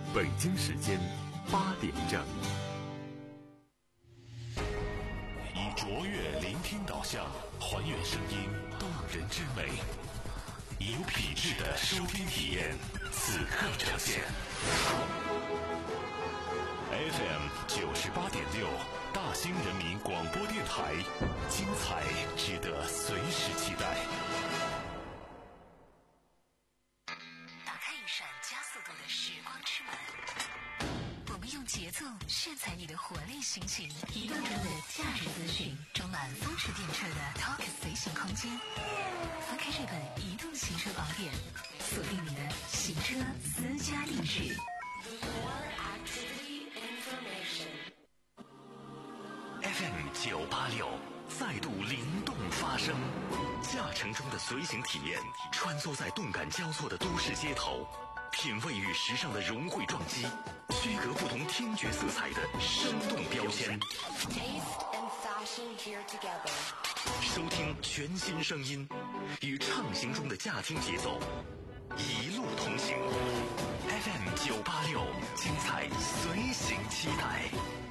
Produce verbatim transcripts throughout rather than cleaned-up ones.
北京时间八点整。 以卓越聆听导向，还原声音动人之美，以有品质的收听体验，此刻呈现。F M 九十八点六，大兴人民广播电台，精彩值得随时期待。 打开一扇加速度的时光之门，我们用节奏炫彩你的活力心情，移动中的价值资讯，装满风驰电掣的 Talk 随行空间。翻开这本移动行车宝典，锁定你的行车私家定制。 F M 九八六再度灵动发声，驾乘中的随行体验，穿梭在动感交错的都市街头，品味与时尚的融汇撞击，区隔不同听觉色彩的生动标签。收听全新声音，与畅行中的驾听节奏，一路同行。F M 九八六，精彩随行期待。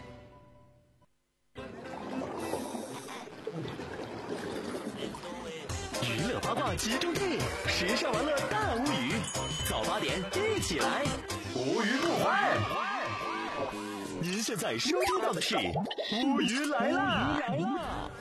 娱乐八卦集中地，时尚玩乐大无语，早八点一起来，无鱼不欢。您现在收听到的是无鱼来啦！来啦！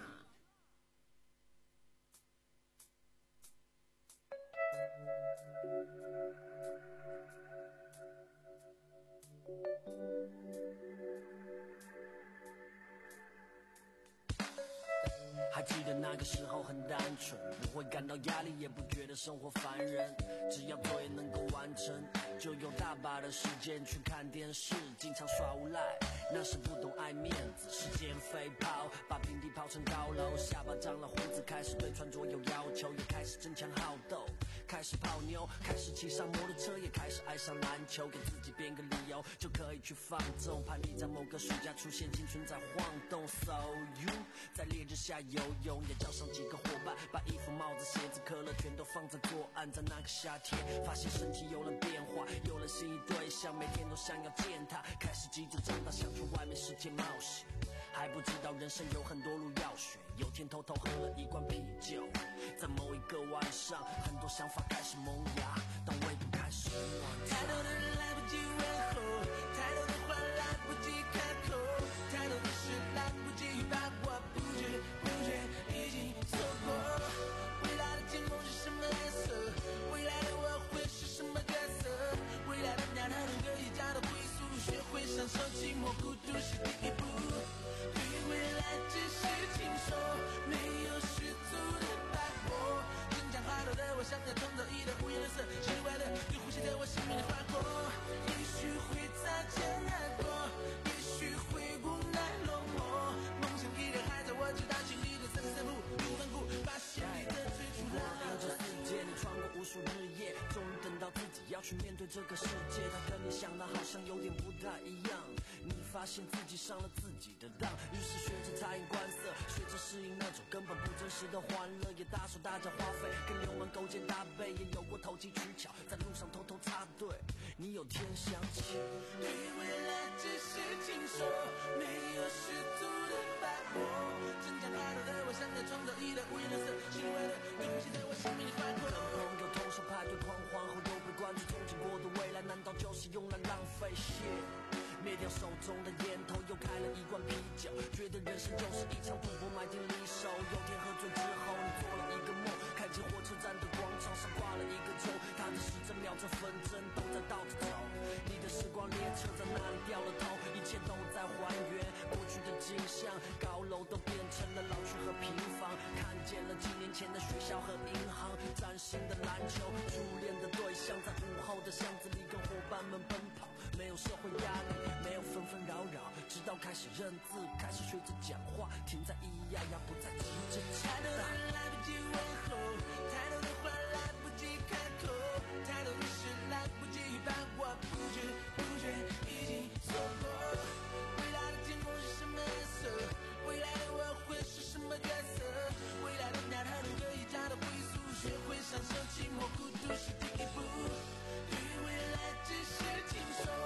还记得那个时候很单纯，不会感到压力，也不觉得生活烦人，只要作业能够完成，就有大把的时间去看电视，经常耍无赖。那时不懂爱面子，时间飞跑，把平地跑成高楼，下巴长了胡子，开始对穿着有要求，也开始争强好斗，开始泡妞，开始骑上摩托车，也开始爱上篮球，给自己编个理由就可以去放纵，盼你在某个暑假出现，青春在晃动。 So you 在烈日下游泳，也叫上几个伙伴，把衣服、帽子、鞋子、可乐全都放在左岸。在那个夏天，发现身体有了变化，有了心仪对象，每天都想要见他，开始急着长大，想去外面世界冒险。还不知道人生有很多路要选，有天偷偷喝了一罐啤酒，在某一个晚上，很多想法开始萌芽，但未不开始忘。太多的人来不及问候，太多的话来不及开口，太多的事来不及把握，不知不觉已经错过。未来的天空是什么颜色？未来的我会是什么角色？未来的鸟它能够一家的归宿，学会享受寂寞孤独是第一步。对于未来只是听说，没有十足的把握。真讲话头的我像个创造一的五颜六色，奇怪的就呼吸在我心里划过。也许会擦肩而过，也许会无奈落寞，梦想依然还在我知道心里的三三步，不顽固，把心里的最初的绕着世界，你穿过无数日夜，终于等到自己要去面对这个世界，它跟你想的好像有点不太一样。你发现自己上了自己的当，于是学着察言观色，学着适应那种根本不真实的欢乐，也大手大脚花费，跟流氓勾肩搭背，也有过投机取巧，在路上偷偷插队。你有天想起，对于未来只是听说，没有十足的把握。真讲话头的我像个创造一的五颜六色，奇怪的就呼吸在我心里划过。跟朋友同手派对狂欢后，又被关注憧憬过的未来，难道就是用来浪费shit？灭掉手中的烟头，又开了一罐啤酒，觉得人生就是一场赌博，买进离手。有天喝醉之后，你做了一个梦，开进火车站的广场上挂了一个钟，他的时针秒针分针都在倒着走，你的时光列车在那里掉了头，一切都在还原过去的景象，高楼都变成了老区和平房，看见了几年前的学校和银行，崭新的篮球，初恋的对象，在午后的巷子里跟伙伴们奔跑，没有社会压力，没有纷纷扰扰，直到开始认字，开始学着讲话，停在咿咿呀呀，不再急着长大。太多的人来不及问候，太多的话来不及开口，太多的事来不及把握，不知不觉已经错过。未来的天空是什么颜色？未来的我会是什么角色？未来的鸟它能够一家的归宿，学会享受寂寞孤独是第一步。对于未来只是听说。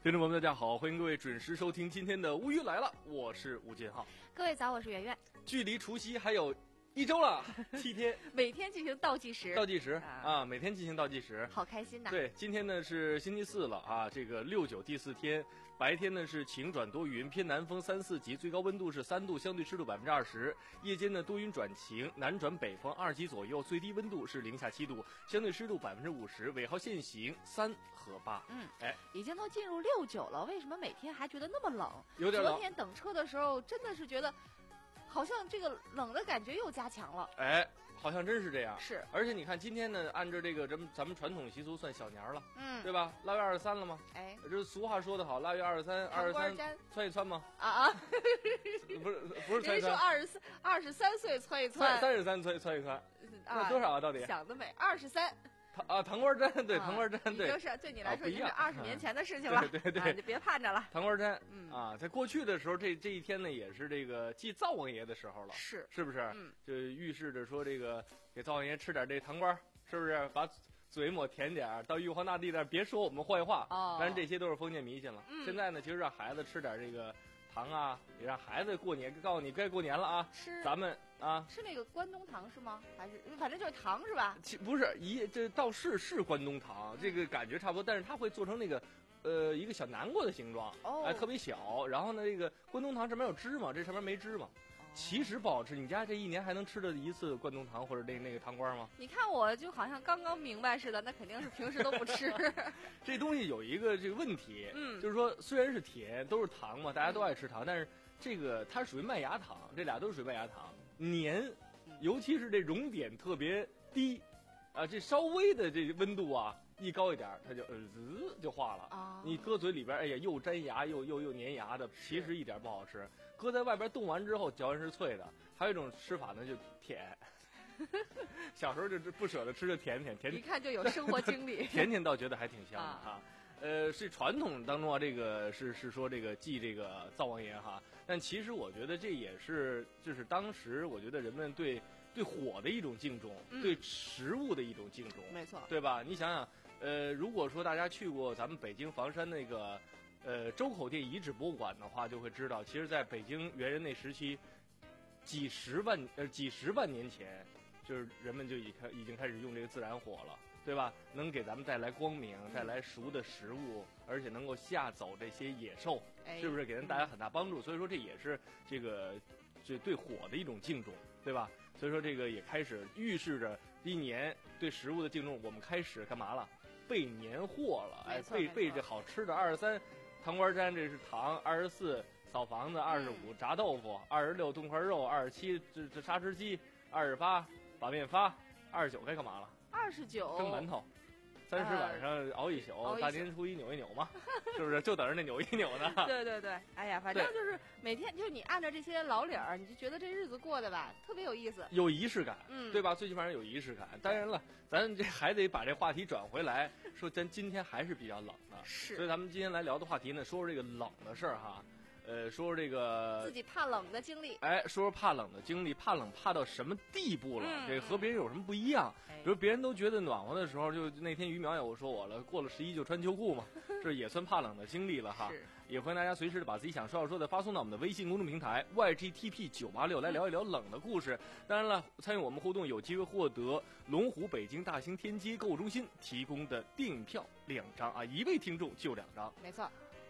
听众朋友们，大家好，欢迎各位准时收听今天的乌鱼来了，我是吴建浩。 各位早，我是圆圆。 距离除夕还有一周了，七天， 每天进行倒计时， 倒计时啊, 啊，每天进行倒计时， 好开心呐！ 对，今天呢是星期四了啊，这个六九第四天，白天呢是晴转多云，偏南风三四级，最高温度是三度，相对湿度百分之二十。夜间呢多云转晴，南转北风二级左右，最低温度是零下七度，相对湿度百分之五十，尾号限行三和八。 嗯， 哎， 已经都进入六九了，为什么每天还觉得那么冷？ 有点冷。 昨天等车的时候，真的是觉得。好像这个冷的感觉又加强了， 哎，好像真是这样。 是， 而且你看今天呢，按照这个咱们咱们传统习俗算小年了， 嗯， 对吧？腊月二十三了吗？ 哎， 这俗话说得好，腊月二十三，二十三窜一窜吗？ 啊啊， 不是不是窜一窜， 人说二十三二十三岁窜一窜， 三十三窜窜一窜，那多少啊？到底？ 想得美，二十三。 糖啊，糖瓜粘，对，糖瓜粘，对， 已经是对你来说已经是二十年前的事情了， 对对对， 啊、就别盼着了。 糖瓜粘， 嗯啊，在过去的时候，这这一天呢，也是这个祭灶王爷的时候了， 是是不是？ 嗯， 就预示着说这个给灶王爷吃点这糖瓜，是不是？把嘴抹甜点，到玉皇大帝那儿别说我们坏话。 哦， 当然这些都是封建迷信了。 嗯， 现在呢，其实让孩子吃点这个糖啊，也让孩子过年，告诉你该过年了啊， 吃咱们。啊， 是那个关东糖是吗？还是反正就是糖是吧？ 其不是一这倒是是关东糖，这个感觉差不多，但是它会做成那个呃一个小南瓜的形状， 哦， 哎特别小。然后呢，这个关东糖上面有芝麻，这上面没芝麻，哦、其实不好吃。你家这一年还能吃的一次关东糖或者那那个糖瓜吗？ 你看我就好像刚刚明白似的，那肯定是平时都不吃。 这东西有一个这个问题， 嗯， 就是说虽然是甜，都是糖嘛，大家都爱吃糖，但是这个它属于麦芽糖，这俩都是属于麦芽糖，黏。尤其是这熔点特别低，啊，这稍微的这温度啊一高一点，它就呃滋就化了。 啊， 你搁嘴里边，哎呀，又粘牙又又又粘牙的，其实一点不好吃。搁在外边冻完之后，嚼完是脆的。还有一种吃法呢，就舔。小时候就不舍得吃，就舔舔舔。 一看就有生活经历。 舔舔倒觉得还挺香的啊。 啊呃，是传统当中啊，这个是是说这个祭这个灶王爷哈，但其实我觉得这也是就是当时我觉得人们对对火的一种敬重， 嗯、 对食物的一种敬重， 没错， 对吧？你想想，呃，如果说大家去过咱们北京房山那个呃周口店遗址博物馆的话，就会知道，其实在北京猿人那时期，几十万呃几十万年前，就是人们就已开已经开始用这个自然火了。对吧？能给咱们带来光明，带来熟的食物，而且能够吓走这些野兽， 哎、 是不是给人带来很大帮助？所以说这也是这个这对火的一种敬重，对吧？所以说这个也开始预示着一年对食物的敬重。我们开始干嘛了？备年货了，哎，备备这好吃的。二十三糖瓜粘，这是糖；二十四扫房子；二十五炸豆腐；二十六炖块肉；二十七这这砂吃鸡；二十八把面发；二十九该干嘛了？ 二十九蒸馒头，三十晚上熬一宿， 呃、 大年初一扭一扭嘛，是不是？就等着那扭一扭呢。 对对对，哎呀，反正就是每天就你按照这些老理儿，你就觉得这日子过得吧特别有意思， 有仪式感， 嗯， 对吧？最起码有仪式感。当然了，咱这还得把这话题转回来，说咱今天还是比较冷的， 是， 所以咱们今天来聊的话题呢，说说这个冷的事儿哈。呃，说说这个自己怕冷的经历， 哎，说说怕冷的经历，怕冷怕到什么地步了？ 嗯、 这和别人有什么不一样？ 哎、 比如别人都觉得暖和的时候，就那天于淼有说我了，过了十一就穿秋裤嘛，这也算怕冷的经历了哈。也欢迎大家随时的把自己想说要说的发送到我们的微信公众平台 Y G T P 九八六来聊一聊冷的故事。当然了，参与我们互动有机会获得龙湖北京大兴天街购物中心提供的电影票两张啊，一位听众就两张， 没错。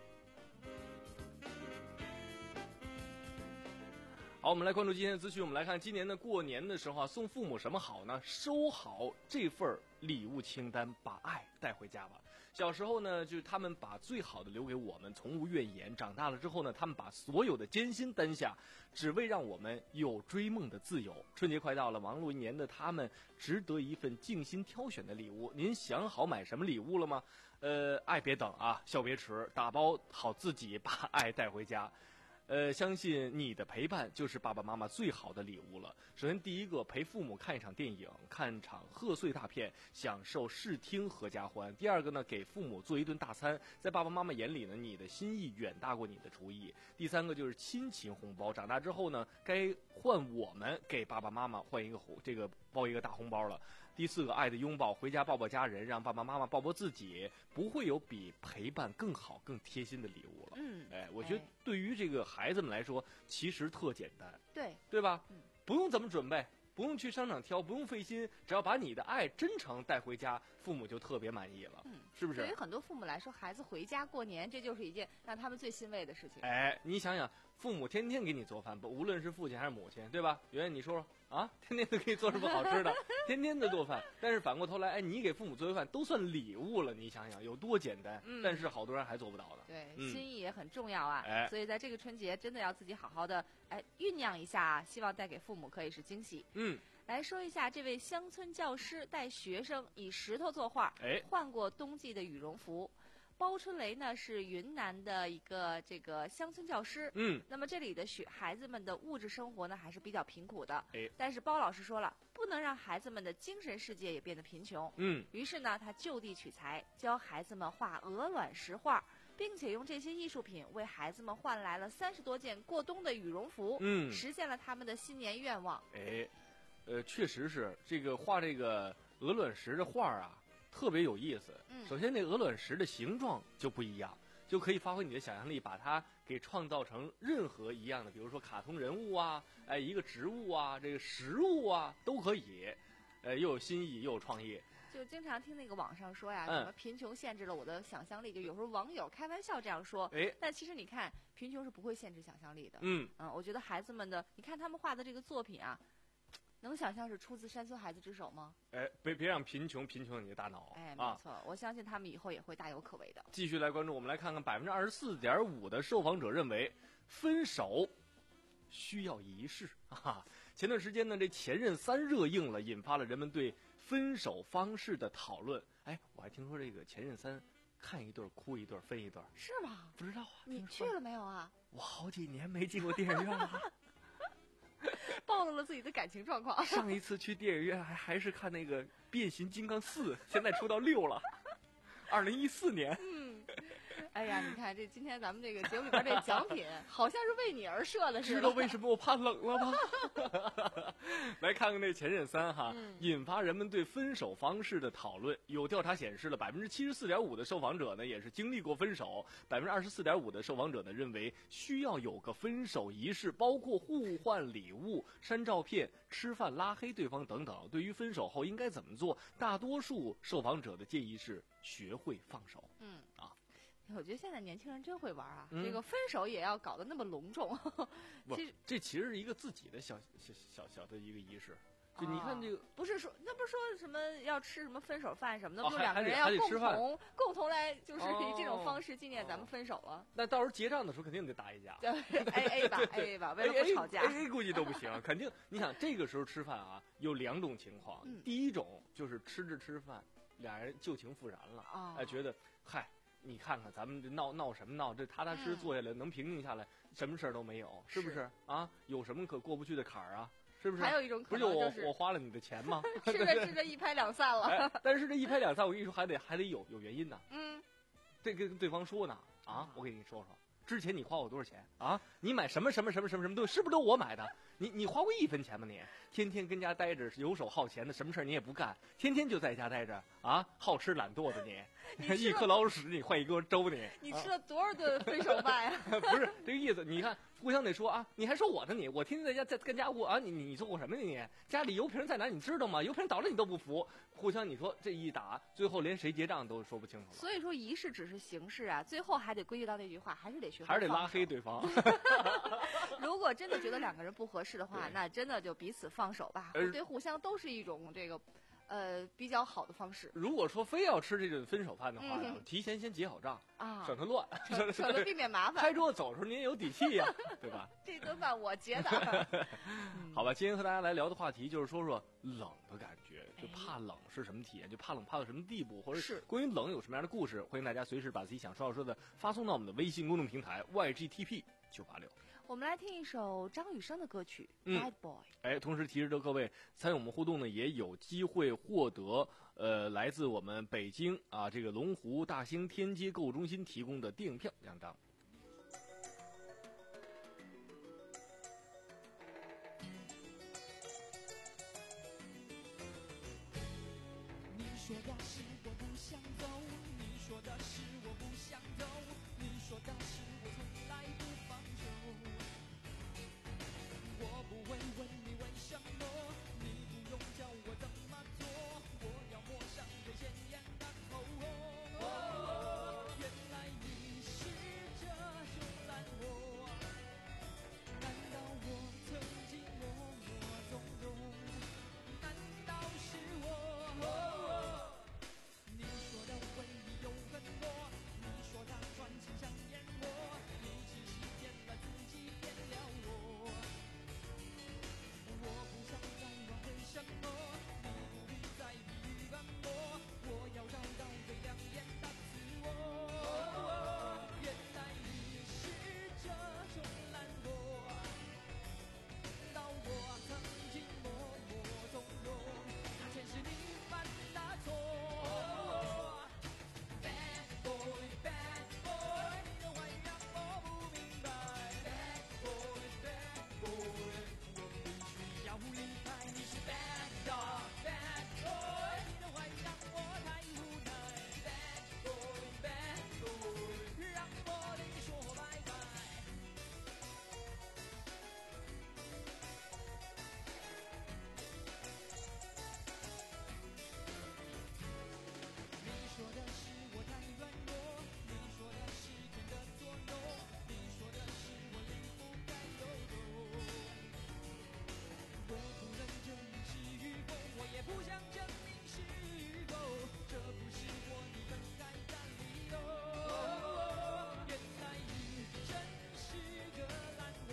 好，我们来关注今天的资讯。我们来看今年的过年的时候啊，送父母什么好呢？收好这份礼物清单，把爱带回家吧。小时候呢，就是他们把最好的留给我们，从无怨言。长大了之后呢，他们把所有的艰辛担下，只为让我们有追梦的自由。春节快到了，忙碌一年的他们值得一份精心挑选的礼物。您想好买什么礼物了吗？呃，爱别等啊，笑别迟，打包好自己，把爱带回家。 呃，相信你的陪伴就是爸爸妈妈最好的礼物了。首先，第一个，陪父母看一场电影，看场贺岁大片，享受视听合家欢。第二个呢，给父母做一顿大餐，在爸爸妈妈眼里呢，你的心意远大过你的厨艺。第三个就是亲情红包，长大之后呢，该换我们给爸爸妈妈换一个红这个包一个大红包了。第四个，爱的拥抱，回家抱抱家人，让爸爸妈妈抱抱自己，不会有比陪伴更好、更贴心的礼物了。 嗯， 哎，我觉得对于这个孩子们来说，其实特简单， 对对吧？ 嗯， 不用怎么准备，不用去商场挑，不用费心，只要把你的爱、真诚带回家，父母就特别满意了， 嗯， 是不是？ 对于很多父母来说，孩子回家过年，这就是一件让他们最欣慰的事情。 哎，你想想，父母天天给你做饭，不无论是父亲还是母亲，对吧？圆圆，你说说啊，天天都给你做什么好吃的？天天的做饭，但是反过头来，哎，你给父母做饭都算礼物了，你想想有多简单。 嗯， 但是好多人还做不到呢。 对， 嗯、 心意也很重要啊。 哎， 所以在这个春节，真的要自己好好的哎酝酿一下，希望带给父母可以是惊喜。 嗯。 来说一下，这位乡村教师带学生以石头作画， 哎， 换过冬季的羽绒服。包春雷呢是云南的一个这个乡村教师， 嗯， 那么这里的学孩子们的物质生活呢还是比较贫苦的， 哎， 但是包老师说了，不能让孩子们的精神世界也变得贫穷， 嗯， 于是呢，他就地取材，教孩子们画鹅卵石画，并且用这些艺术品为孩子们换来了三十多件过冬的羽绒服， 嗯， 实现了他们的新年愿望。 哎，呃，确实是这个画这个鹅卵石的画啊。特别有意思。 嗯， 首先那鹅卵石的形状就不一样，就可以发挥你的想象力，把它给创造成任何一样的，比如说卡通人物啊，哎，一个植物啊，这个食物啊，都可以，呃，又有新意又有创意。 就经常听那个网上说呀， 嗯、 什么贫穷限制了我的想象力，就有时候网友开玩笑这样说。 哎， 但其实你看，贫穷是不会限制想象力的。 嗯嗯，我觉得孩子们的，你看他们画的这个作品啊。能想象是出自山村孩子之手吗？ 哎，别别让贫穷贫穷你的大脑。 哎，没错、啊，我相信他们以后也会大有可为的。 继续来关注，我们来看看百分之二十四点五的受访者认为分手需要仪式啊。前段时间呢，这前任三热映了，引发了人们对分手方式的讨论。哎，我还听说这个前任三看一对哭一对分一对， 是吗？ 不知道啊。 你去了没有啊？ 我好几年没进过电影院了。 暴露了自己的感情状况。 上一次去电影院还还是看那个《变形金刚四》，现在出到六了，二零一四年。 嗯，哎呀，你看这今天咱们这个节目里边这奖品，好像是为你而设的， 知道为什么我怕冷了吗？来看看这前任三哈、嗯，引发人们对分手方式的讨论。有调查显示了，百分之七十四点五的受访者呢也是经历过分手，百分之二十四点五的受访者呢认为需要有个分手仪式，包括互换礼物、删照片、吃饭、拉黑对方等等。对于分手后应该怎么做，大多数受访者的建议是学会放手。 嗯啊。 我觉得现在年轻人真会玩啊、嗯！这个分手也要搞得那么隆重。 其实这其实是一个自己的小小小小的一个仪式。就你看这个， 哦、不是说那不是说什么要吃什么分手饭什么的， 哦、 不是两个人要共同共同来，就是以这种方式纪念咱们分手了。 哦、那到时候结账的时候肯定得打一架。 对 ，A A 吧 ，A A 吧，为了不吵架 ，A A 估计都不行，肯定。你想这个时候吃饭啊，有两种情况。 嗯、 第一种就是吃着吃饭，俩人旧情复燃了， 哦、 哎，觉得嗨。你看看咱们这闹闹什么闹？这踏踏实实坐下来、嗯、能平静下来，什么事儿都没有，是不是啊？有什么可过不去的坎儿啊？是不是？ 还有一种可能就是我我花了你的钱吗？ 吃着吃着一拍两散了、 哎。但是这一拍两散，我跟你说还得还得有有原因的。 嗯， 这跟对方说呢啊，我给你说说，之前你花我多少钱啊？你买什么什么什么什么什么东西，是不是都我买的？你你花过一分钱吗你？天天跟家待着，游手好闲的，什么事儿你也不干，天天就在家待着啊，好吃懒惰的你， 你一颗老屎你换一锅粥你。 你吃了多少顿分手饭呀、 啊？不是这个意思，你看互相得说啊，你还说我的你，我天天在家在跟家务啊，你你你做过什么你？家里油瓶在哪你知道吗？油瓶倒了你都不服，互相你说这一打，最后连谁结账都说不清楚了。 所以说仪式只是形式啊，最后还得归结到那句话，还是得学会还是得拉黑对方。 如果真的觉得两个人不合适的话，那真的就彼此放手吧，对互相都是一种这个。呃，比较好的方式。 如果说非要吃这顿分手饭的话，嗯、提前先结好账啊， 省得乱， 省得避免麻烦。 开桌子走的时候您也有底气呀、啊，对吧？ 这顿饭我结的。 好吧，今天和大家来聊的话题就是说说冷的感觉，就怕冷是什么体验？就怕冷怕到什么地步？或者是关于冷有什么样的故事？欢迎大家随时把自己想说要说的发送到我们的微信公众平台 Y G T P 九八六。 我们来听一首张雨生的歌曲《 嗯 Bad Boy》。 哎，同时提示着各位参与我们互动呢，也有机会获得呃来自我们北京啊这个龙湖大兴天街购物中心提供的电影票两张。 你说的是我不想走，你说的是我不想走，你说的是我从来不放手。我不会问你为什么，你不用教我怎么做，我要抹上最鲜艳的口红。哦，原来你是这种懒惰，难道我曾经默默纵容？难道是我？你说的回忆有很多，你说它专情像烟火，你只是骗了自己，骗了我。我不想再问为什么，你不必再疲于奔波，我要找到最亮眼的自我。原来你是这种懒惰，到我曾经默默纵容，那全是你犯的错。Bad boy, bad boy， 你的坏让我不明白。Bad boy, bad boy， 我必须要离开。你是 bad dog, bad boy， 你的坏让我太无奈。Bad boy, bad boy， 让我对你说拜拜。你说的是我太软弱，你说的是天的作弄，你说的是我离不开诱惑。我不能证明是与否，我也不想证明是与否，这不是我你分开的理由。原来你真是个懒惰，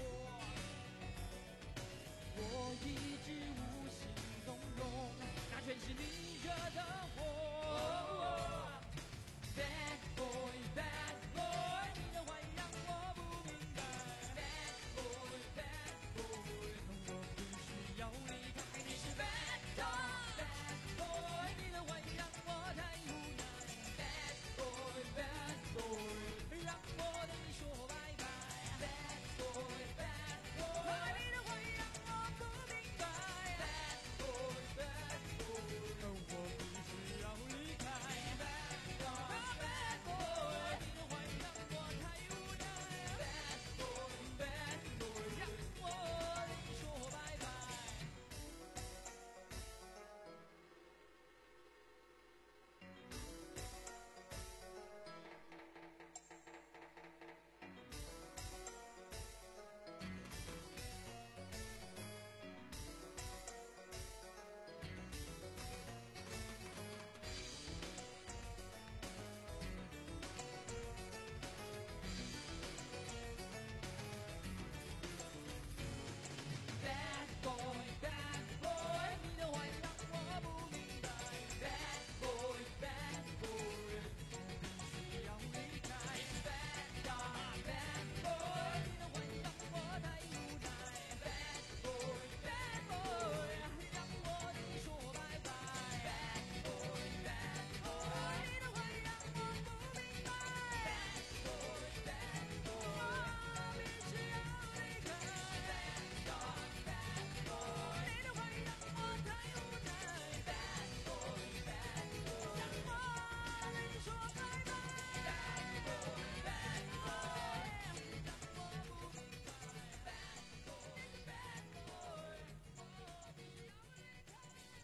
我一直无心纵容，那全是你惹的祸。Bad boy, bad boy， 你的坏让我不明白。Bad boy, bad boy， 我必须要离开。你是 bad dog, bad boy， 你的坏让我太无奈。Bad boy, bad boy， 让我对你说拜拜。Bad boy, bad boy， 你的坏让我不明白。Bad boy, bad boy， 我必须要离开。Bad boy， 你的坏让我太无奈。Bad boy, bad boy， 让我对你说拜拜。Bad boy, bad boy， 你的坏让我不明白。Bad boy, bad boy， 必须要离开。Bad dog, bad boy， 你的坏让我太无奈。Bad boy, bad boy， 让我对你说拜拜。Bad boy, bad boy， 你的坏让我不明白。Bad boy, bad boy， 我必须要离开。Bad dog, bad boy， 你的坏让我太无奈。Bad boy, bad boy， 让我对你说拜拜。Bad boy, bad boy， 让我不明白。Bad boy, bad boy， 我必须要离开。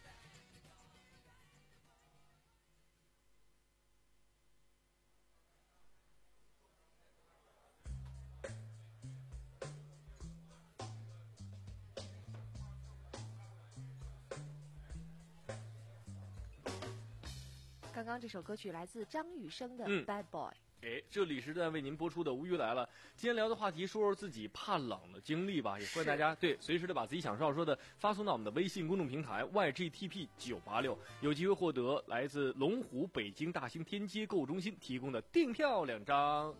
刚刚这首歌曲来自张雨生的嗯 《Bad Boy》。 哎，这里是在为您播出的《无语来了》。今天聊的话题，说说自己怕冷的经历吧，也欢迎大家对随时的把自己想说要说的发送到我们的微信公众平台 Y G T P 九八六，有机会获得来自龙湖北京大兴天街购物中心提供的订票两张。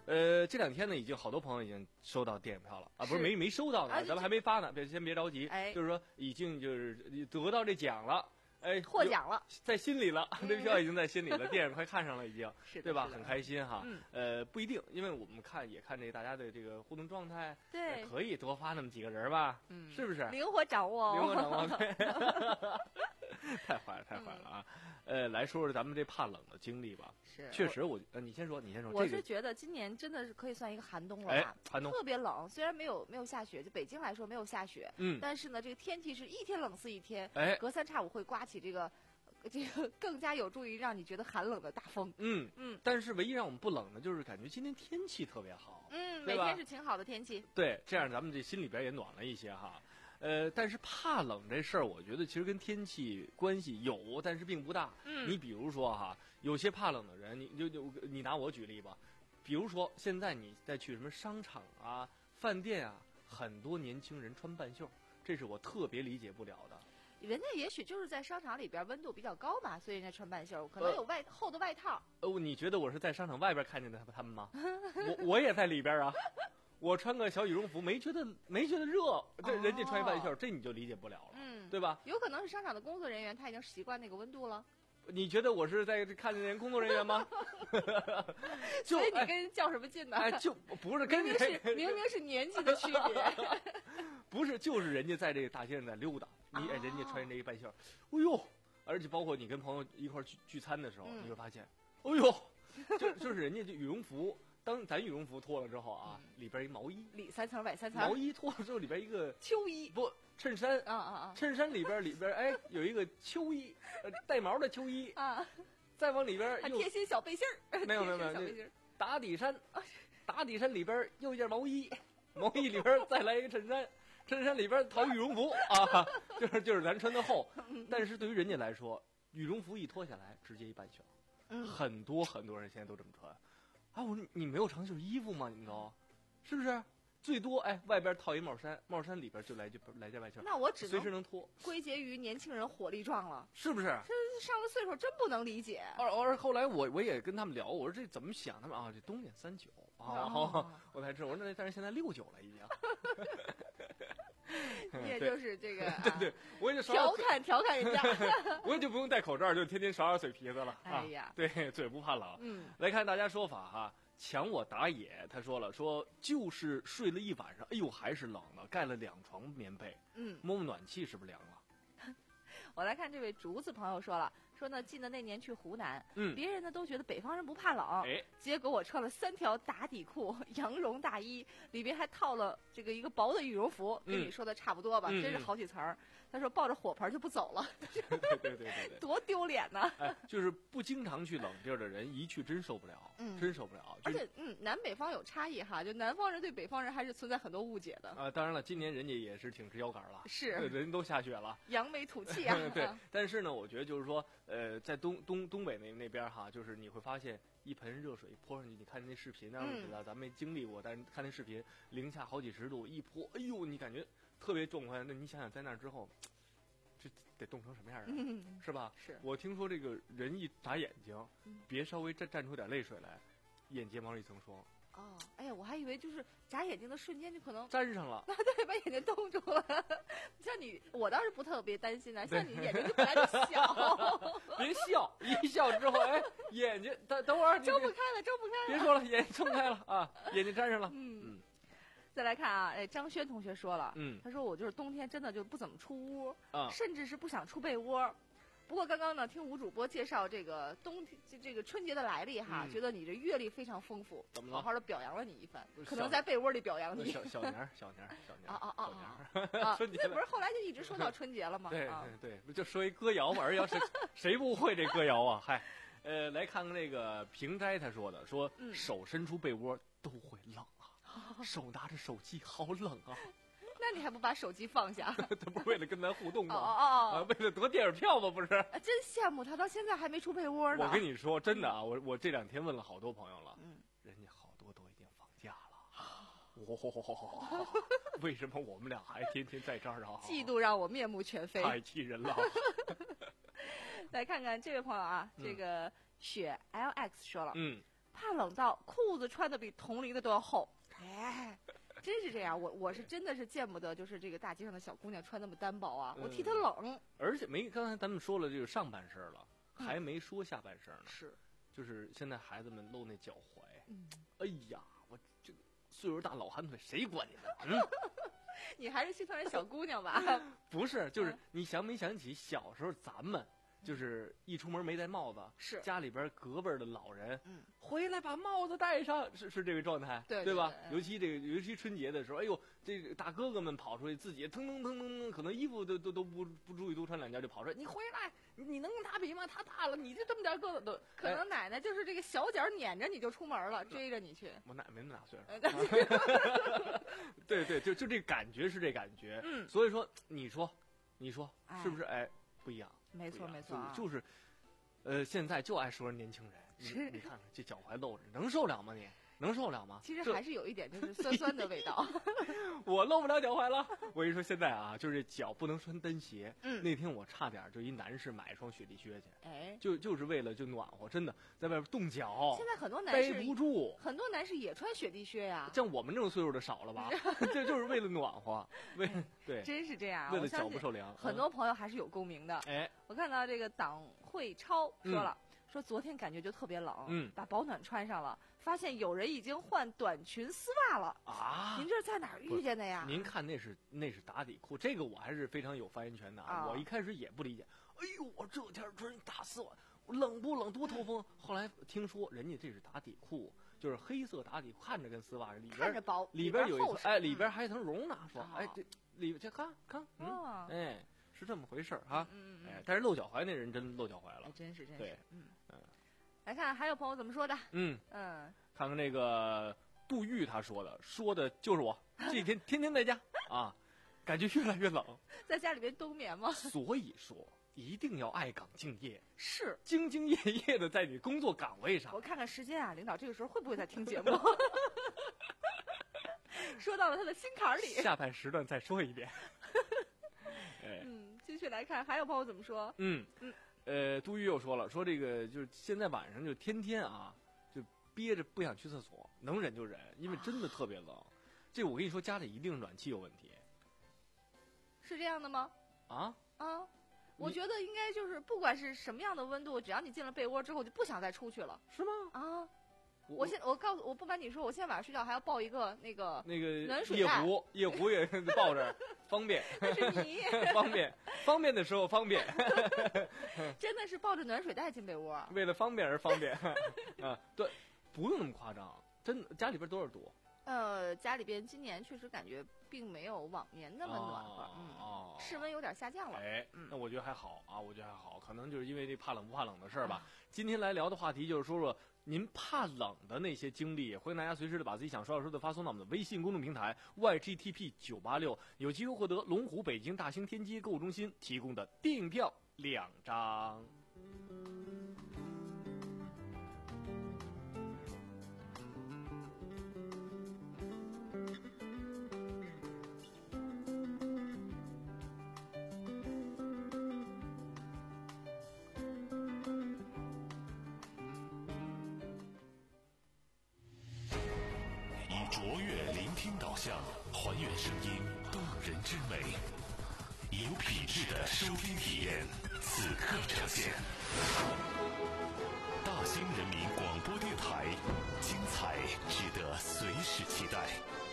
呃，这两天呢，已经好多朋友已经收到电影票了啊，不是是没没收到呢， 啊咱们还没发呢，别先别着急， 哎就是说已经就是得到这奖了，哎， 获奖了， 在心里了，这票已经在心里了，电影快看上了已经， 是的对吧？ 是的很开心哈。 嗯呃，不一定，因为我们看也看这大家的这个互动状态， 对呃可以多发那么几个人吧， 嗯是不是？ 灵活掌握哦， 灵活掌握，对太坏了，太坏了啊！呃，来说说咱们这怕冷的经历吧。 是确实我，呃，你先说，你先说。 我这个是觉得今年真的是可以算一个寒冬了哎吧， 寒冬特别冷。虽然没有没有下雪，就北京来说没有下雪， 嗯但是呢，这个天气是一天冷似一天， 哎隔三差五会刮起这个这个更加有助于让你觉得寒冷的大风。 嗯嗯但是唯一让我们不冷的，就是感觉今天天气特别好。 嗯，每对吧天是晴好的天气。 对，这样咱们这心里边也暖了一些哈。呃，但是怕冷这事儿，我觉得其实跟天气关系有，但是并不大。 嗯你比如说哈，有些怕冷的人，你就就你拿我举例吧。比如说现在你再去什么商场啊、饭店啊，很多年轻人穿半袖，这是我特别理解不了的。 人家也许就是在商场里边温度比较高嘛，所以人家穿半袖，可能呃有外厚的外套。 哦，你觉得我是在商场外边看见的他们吗？我我也在里边啊。我穿个小羽绒服，没觉得没觉得热，这人家穿一半袖，这你就理解不了了， 嗯， 对吧？ 有可能是商场的工作人员他已经习惯那个温度了， 你觉得我是在看见人工作人员吗？就所以你哎跟人较什么劲呢？ 哎，就不是跟明明是明明是年纪的区别。 不是，就是人家在这个大街上在溜达，你哎，人家穿这一半袖，哎呦，而且包括你跟朋友一块儿聚聚餐的时候， 嗯你会发现，哎呦，就就是人家这羽绒服，当咱羽绒服脱了之后啊，里边一毛衣， 里三层外三层， 毛衣脱了之后里边一个秋衣， 不衬衫， 啊啊啊衬衫里边里边哎有一个秋衣，呃带毛的秋衣， 啊， 再往里边又还贴心小背心儿， 没有没有没有贴心小背心儿打底衫，打底衫里边又一件毛衣，毛衣里边再来一个衬衫，衬衫里边套羽绒服啊，就是就是咱穿的厚，但是对于人家来说，羽绒服一脱下来直接一半袖， 嗯很多很多人现在都这么穿，啊，我说你没有长袖衣服吗？你们都是不是？最多哎，外边套一帽衫，帽衫里边就来就来件外袖， 那我只随时能能脱， 归结于年轻人火力壮了， 是不是？ 这上了岁数真不能理解。 而而后来我我也跟他们聊，我说这怎么想？他们啊，这冬天三九啊， 哦我才知道。我说那但是现在六九了已经。 你也对就是这个对对，我也就调侃调侃人家。 我也就不用戴口罩，就天天耍耍嘴皮子了。 哎呀啊，对，嘴不怕冷。 嗯， 来看大家说法哈，抢我打野，他说了，说就是睡了一晚上，哎呦还是冷的，盖了两床棉被， 嗯， 摸摸暖气是不是凉了？ 我来看这位竹子朋友说了，说呢记得那年去湖南， 嗯别人呢都觉得北方人不怕冷， 哎， 结果我穿了三条打底裤、羊绒大衣，里边还套了这个一个薄的羽绒服，跟嗯你说的差不多吧， 嗯真是好几层儿。他说抱着火盆就不走了， 对对对对对对。 多丢脸呐！ 哎，就是不经常去冷地儿的人，一去真受不了， 嗯真受不了。就而且，嗯，南北方有差异哈，就南方人对北方人还是存在很多误解的， 啊，当然了，今年人家也是挺直腰杆了， 是人都下雪了。 扬眉吐气啊。 对，但是呢，我觉得就是说，呃，在东东东北那那边哈，就是你会发现一盆热水泼上去，你看那视频，让你知道，咱没经历过，但是看那视频，零下好几十度一泼，哎呦，你感觉特别壮观。那你想想，在那之后，这得冻成什么样啊？ 嗯， 是吧？ 是我听说这个人一眨眼睛嗯， 别稍微站站出点泪水来，眼睫毛一层霜， 哦，哎呀，我还以为就是眨眼睛的瞬间就可能， 粘上了。 对，把眼睛冻住了。像你，我倒是不特别担心呢、像你眼睛就本来就小， 别笑，一笑之后，哎，眼睛等等会儿，你睁不开了，睁不开了。 别说了，眼睛睁开了啊，眼睛粘上了。 嗯嗯再来看啊，哎，张轩同学说了， 嗯他说我就是冬天真的就不怎么出屋， 啊， 甚至是不想出被窝。不过刚刚呢，听吴主播介绍这个冬天这这个春节的来历哈， 嗯觉得你这阅历非常丰富， 怎么了好好的表扬了你一番不，是可能小在被窝里表扬你。 小小年儿，小年儿，小年儿， 啊啊啊小年啊儿， 啊！ 春节了这不是后来就一直说到春节了吗？ 对啊， 对对，不就说一歌谣嘛，而要是谁不会这歌谣啊？嗨，呃，来看看那个平斋他说的，说嗯手伸出被窝都会冷啊，手拿着手机好冷啊， 那你还不把手机放下？ 这不是为了跟咱互动哦吗？ 哦啊，为了得电影票吗？不是。 啊，真羡慕他，到现在还没出被窝呢。 我跟你说，真的啊，我我这两天问了好多朋友了， 嗯， 人家好多都已经放假了。哇，为什么我们俩还天天在这儿啊？ 嫉妒让我面目全非。 太气人了。 来看看这位朋友啊， 嗯这个雪 L X 说了， 嗯怕冷到裤子穿的比同龄的都要厚。哎，真是这样，我我是真的是见不得，就是这个大街上的小姑娘穿那么单薄啊，我替她冷。 而且没，刚才咱们说了这个上半身了，还没说下半身呢。 是， 就是现在孩子们露那脚踝， 嗯， 哎呀，我这个岁数大老寒腿，谁管你呢？嗯， 你还是心疼人小姑娘吧？ 不是，就是你想没想起小时候咱们。就是一出门没戴帽子， 是家里边隔辈的老人， 嗯， 回来把帽子戴上，是是这个状态， 对对吧？ 对对尤其这个，尤其春节的时候，哎呦，这个大哥哥们跑出去，自己腾腾腾腾腾，可能衣服都都都不不注意多穿两件就跑出来，你回来，你你能跟他比吗？他大了，你就这么点个子都， 可能奶奶就是这个小脚撵着你就出门了，追着你去。 我奶没那么大岁数，对对，就就这感觉是这感觉， 嗯， 所以说你说，你说是不是？哎，不一样， 没错没错， 就是。呃，现在就爱说人年轻人，你你看看这脚踝露着，能受了吗你？能受了吗？ 其实还是有一点就是酸酸的味道。 我露不了脚踝了。我跟你说，现在啊，就是脚不能穿单鞋。 嗯， 那天我差点就一男士买一双雪地靴去， 哎， 就就是为了就暖和，真的在外边冻脚。 现在很多男士背不住， 很多男士也穿雪地靴呀。 像我们这种岁数的少了吧？这就是为了暖和，为对， 真是这样。 为了脚不受凉， 很多朋友还是有共鸣的。 哎， 我看到这个党慧超说了。说昨天感觉就特别冷， 嗯， 把保暖穿上了，发现有人已经换短裙丝袜了啊！ 您这是在哪儿遇见的呀？ 您看那是那是打底裤，这个我还是非常有发言权的啊！我一开始也不理解，哎呦，我这天穿大丝袜，冷不冷？多透风。后来听说人家这是打底裤，就是黑色打底裤，看着跟丝袜里边看着薄， 里边有一层，哎，里边还有一层绒呢。说， 哦、 哎，这里这看看，嗯， 哦、 哎。是这么回事儿哈， 嗯嗯哎，但是露脚踝那人真露脚踝了， 哎、真是真是， 对， 嗯嗯。来看还有朋友怎么说的， 嗯嗯， 看看那个杜玉他说的，说的就是我，这几天天天在家啊，感觉越来越冷， 在家里边冬眠吗？ 所以说一定要爱岗敬业， 是兢兢业业的在你工作岗位上。 我看看时间啊，领导这个时候会不会在听节目？说到了他的心坎里， 下半时段再说一遍。 嗯，继续来看，还有朋友怎么说？ 嗯嗯，呃，杜玉又说了，说这个就是现在晚上就天天啊，就憋着不想去厕所，能忍就忍，因为真的特别冷。啊、这我跟你说，家里一定暖气有问题。 是这样的吗？ 啊啊，我觉得应该就是不管是什么样的温度，只要你进了被窝之后，就不想再出去了， 是吗？ 啊。我现我告诉我不瞒你说，我现在晚上睡觉还要抱一个那个那个暖水袋，夜壶夜壶也抱着，方便。 那是你方便方便的时候方便， 真的是抱着暖水袋进被窝， 为了方便而方便啊！对，不用那么夸张，真的。家里边多少度？ 呃，家里边今年确实感觉并没有往年那么暖和， 哦、 嗯， 哦、 室温有点下降了。 哎， 嗯、 那我觉得还好啊，我觉得还好，可能就是因为这怕冷不怕冷的事儿吧。啊、今天来聊的话题就是说说您怕冷的那些经历，欢迎大家随时的把自己想说的说的发送到我们的微信公众平台 Y G T P 九八六，有机会获得龙湖北京大兴天街购物中心提供的电影票两张。 卓越聆听导向，还原声音动人之美，有品质的收听体验，此刻呈现。大兴人民广播电台，精彩值得随时期待。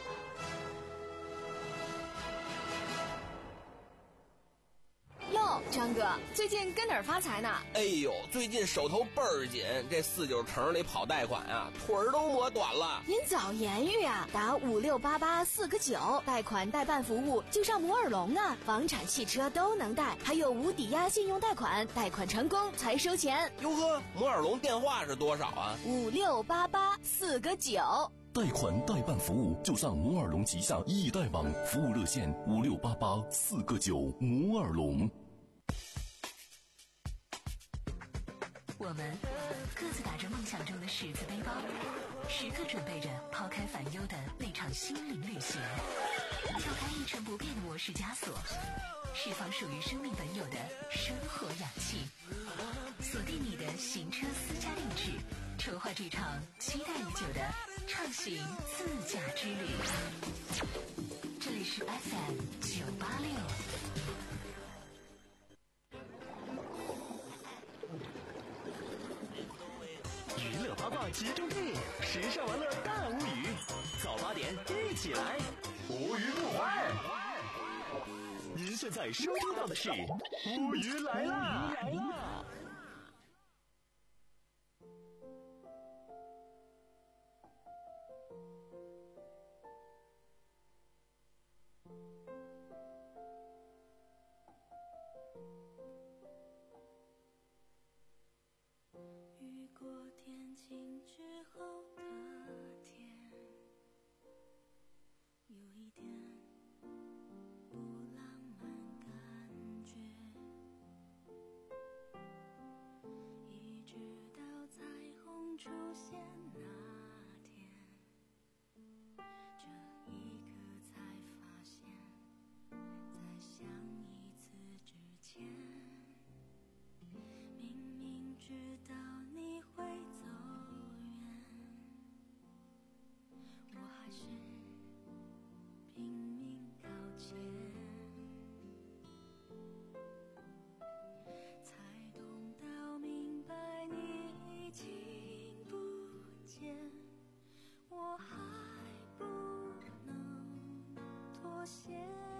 哟，张哥，最近跟哪儿发财呢？ 哎呦，最近手头倍儿紧，这四九城里跑贷款啊，腿儿都磨短了。 您早言语啊，打五六八八四个九，贷款代办服务就上摩尔龙啊，房产、汽车都能贷，还有无抵押信用贷款，贷款成功才收钱。 哟呵，摩尔龙电话是多少啊？ 五六八八四个九。 贷款代办服务就上摩尔龙旗下易贷网，服务热线五六八八四个九。摩尔龙。 我们各自打着梦想中的十字背包，时刻准备着抛开烦忧的那场心灵旅行，跳开一成不变的模式枷锁，释放属于生命本有的生活氧气，锁定你的行车私家定制，筹划在这场期待已久的畅行自驾之旅。这里是 F M 九八六。 娱乐八卦集中地，时尚玩乐大无语。早八点一起来，无语不坏。您现在收听到的是无语来啦！来啦！ 雨过天晴之后的天，有一点不浪漫感觉，一直到彩虹出现那天，这一刻才发现，在相一次之前，明明知道你会走远，我还是拼命靠前，才懂到明白你已经不见，我还不能妥协。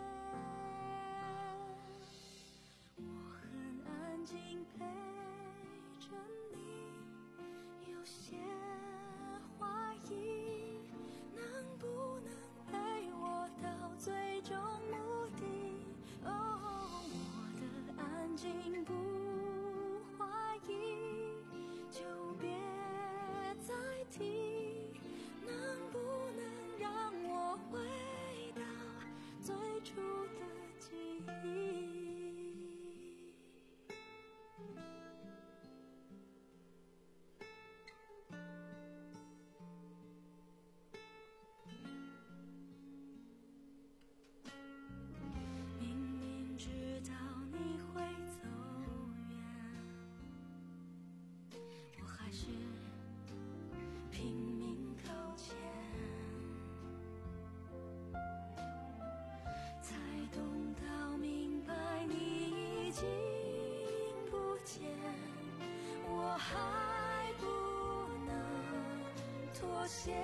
我很安静陪着你，有些怀疑能不能陪我到最终目的。哦，我的安静不怀疑，就别再提，能不能让我回到最初的记忆。明明知道你会走远，我还是拼命靠前，才懂到明白你已经不见，我还不能妥协。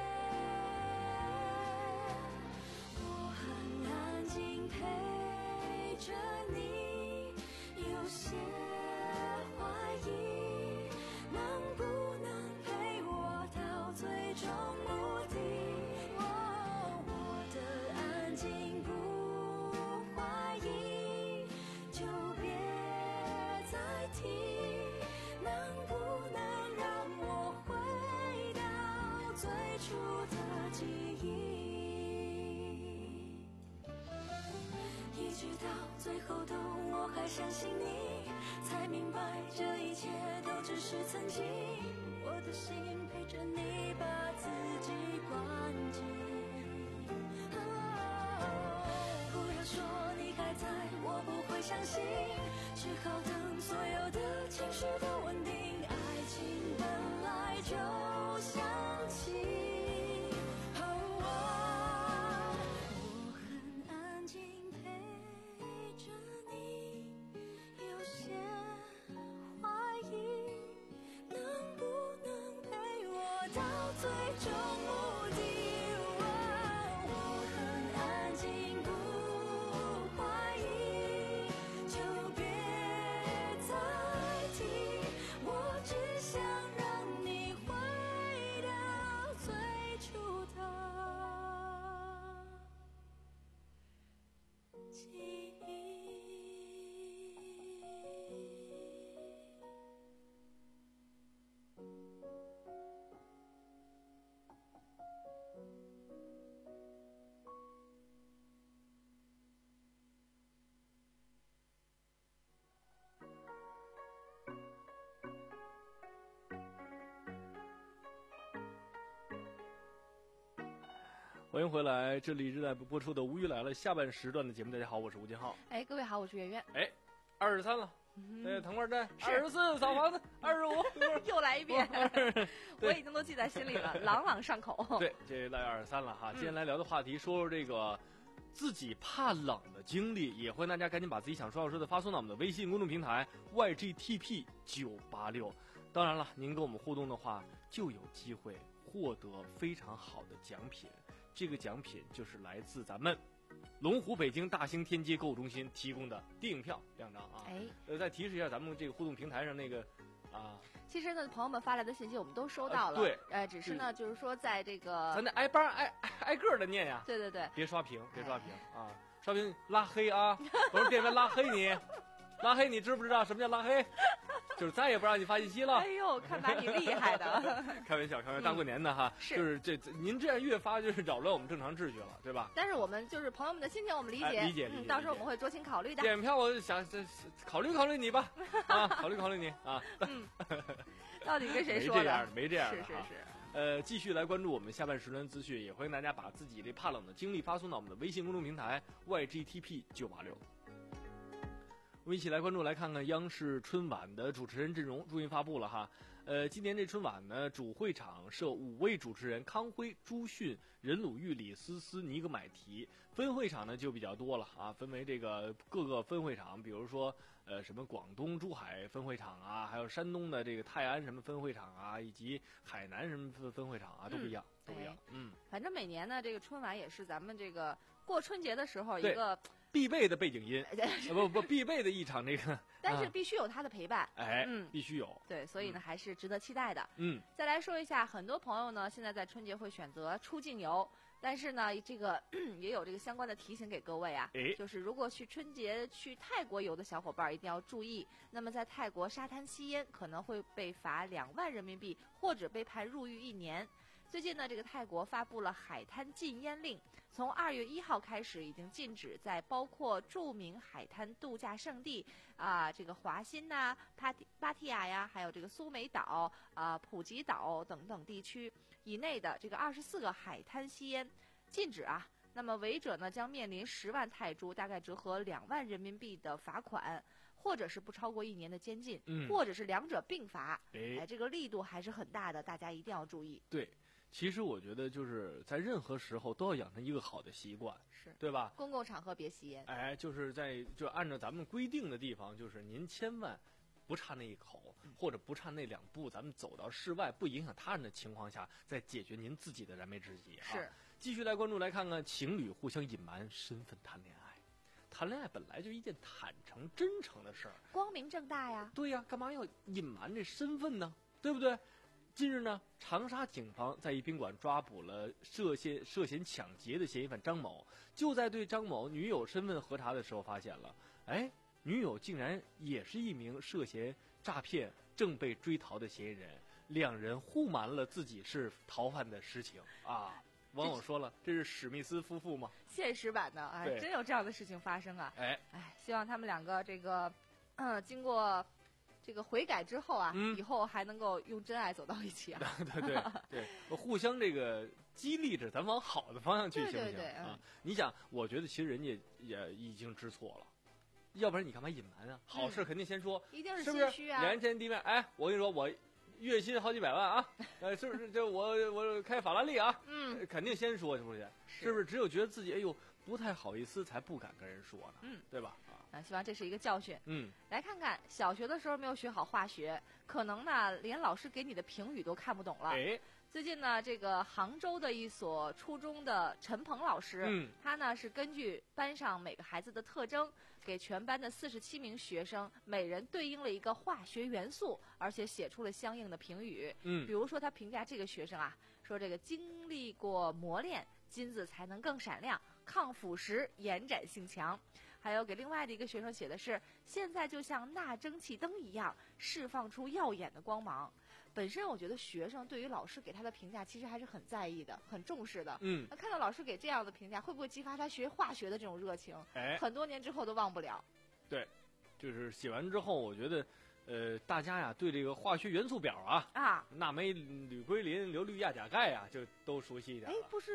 我很安静陪着你，有些怀疑能不能陪我到最终目的。哦，我的安静不怀疑，就别再提，能不能让我回到最初的记忆。一直到最后都我还相信你，才明白这一切都只是曾经。我的心陪着你把自己关紧，哦，不要说你还在，我不会相信，只好等所有的情绪都稳定。爱情本来就像气，哦，我很安静陪着你，有些怀疑能不能陪我到最终目的。哦，我很安静不怀疑，就别再提，我只想让你回到最初的记忆。 欢迎回来，这里正在播出的《无语来了》下半时段的节目。大家好，我是吴金浩。 哎，各位好，我是圆圆。 哎，二十三了， 对，腾棍阵二十四，扫房子二十五， 又来一遍，我已经都记在心里了，朗朗上口。 对，这到二十三了哈。今天来聊的话题，说说这个自己怕冷的经历，也欢迎大家赶紧把自己想说要说的发送到我们的微信公众平台 Y G T P 九八六。当然了，您跟我们互动的话，就有机会获得非常好的奖品。这个奖品就是来自咱们龙湖北京大兴天街购物中心提供的电影票两张啊。 哎， 呃，再提示一下咱们这个互动平台上那个啊。 其实呢，朋友们发来的信息我们都收到了， 呃、对， 呃，只是呢，就是说在这个咱得挨班挨挨个的念呀。 对对对， 别刷屏，别刷屏、哎、啊！刷屏拉黑啊！我说店员拉黑你，拉黑你知不知道什么叫拉黑？就是再也不让你发信息了。 哎呦，看把你厉害的！ 开玩笑，开玩笑，大过年的哈， 是就是这您这样越发就是扰乱我们正常秩序了，对吧？ 但是我们就是朋友们的心情，我们理解， 哎、理解理解、 嗯。到时候我们会酌情考虑的。 点票，我想这考虑考虑你吧，啊，考虑考虑你啊。 嗯，到底跟谁说的？ 没这样的，没这样的， 是是是。 呃，继续来关注我们下半时段资讯，也欢迎大家把自己这怕冷的经历发送到我们的微信公众平台 Y G T P 九八六。我们一起来关注，来看看央视春晚的主持人阵容终于发布了哈。呃，今年这春晚呢，主会场设五位主持人：康辉、朱迅、任鲁豫、李思思、尼格买提。分会场呢就比较多了啊，分为这个各个分会场，比如说呃什么广东珠海分会场啊，还有山东的这个泰安什么分会场啊，以及海南什么分分会场啊，都不一样， 嗯、 都不一样。嗯， 反正每年呢，这个春晚也是咱们这个过春节的时候一个必备的背景音，不不必备的一场这个， 但是必须有他的陪伴， 哎， 嗯， 必须有， 对，所以呢、嗯、还是值得期待的。 嗯， 再来说一下，很多朋友呢现在在春节会选择出境游，但是呢这个也有这个相关的提醒给各位啊， 哎， 就是如果去春节去泰国游的小伙伴一定要注意，那么在泰国沙滩吸烟可能会被罚两万人民币，或者被判入狱一年。最近呢，这个泰国发布了海滩禁烟令，从二月一号开始，已经禁止在包括著名海滩度假胜地啊、呃，这个华欣呐、帕提芭提雅呀，还有这个苏梅岛啊、呃、普吉岛等等地区以内的这个二十四个海滩吸烟禁止啊。那么违者呢，将面临十万泰铢，大概折合两万人民币的罚款，或者是不超过一年的监禁， 嗯、 或者是两者并罚。 哎， 哎，这个力度还是很大的，大家一定要注意。 对。其实我觉得就是在任何时候都要养成一个好的习惯， 是对吧？ 公共场合别吸烟。 哎，就是在就按照咱们规定的地方，就是您千万不差那一口， 嗯、 或者不差那两步，咱们走到室外不影响他人的情况下，再解决您自己的燃眉之急。 是， 继续来关注来看看情侣互相隐瞒身份谈恋爱，谈恋爱本来就一件坦诚真诚的事儿， 光明正大呀。 对呀，干嘛要隐瞒这身份呢？对不对？近日呢，长沙警方在一宾馆抓捕了涉嫌涉嫌抢劫的嫌疑犯张某。就在对张某女友身份核查的时候，发现了，哎，女友竟然也是一名涉嫌诈骗正被追逃的嫌疑人，两人互瞒了自己是逃犯的实情啊。网友说了，这是史密斯夫妇吗？ 现实版的，哎，真有这样的事情发生啊！ 哎哎，希望他们两个这个，嗯，经过。这个悔改之后啊、 嗯， 以后还能够用真爱走到一起啊！ 对对对对，互相这个激励着，咱往好的方向去，行不行？ 对对对啊！你想，我觉得其实人家也已经知错了，要不然你干嘛隐瞒啊？好事肯定先说， 嗯、一定是心虚啊！ 两人见地面，哎，我跟你说，我月薪好几百万啊，呃，是不是？就我我开法拉利啊， 嗯， 肯定先说，是不是？是不是？只有觉得自己哎呦不太好意思，才不敢跟人说呢， 嗯， 对吧？ 啊，希望这是一个教训。 嗯， 来看看小学的时候没有学好化学，可能呢连老师给你的评语都看不懂了。 哎， 最近呢，这个杭州的一所初中的陈鹏老师， 嗯， 他呢是根据班上每个孩子的特征，给全班的四十七名学生每人对应了一个化学元素，而且写出了相应的评语。 嗯， 比如说他评价这个学生啊，说这个经历过磨练，金子才能更闪亮，抗腐蚀，延展性强。还有给另外的一个学生写的是，现在就像钠蒸汽灯一样，释放出耀眼的光芒。本身我觉得学生对于老师给他的评价其实还是很在意的，很重视的。 嗯， 那看到老师给这样的评价，会不会激发他学化学的这种热情？ 哎， 很多年之后都忘不了。 对，就是写完之后，我觉得，呃，大家呀对这个化学元素表啊， 啊， 钠镁铝硅磷硫氯氩钾钙呀，就都熟悉一点了。 哎，不是。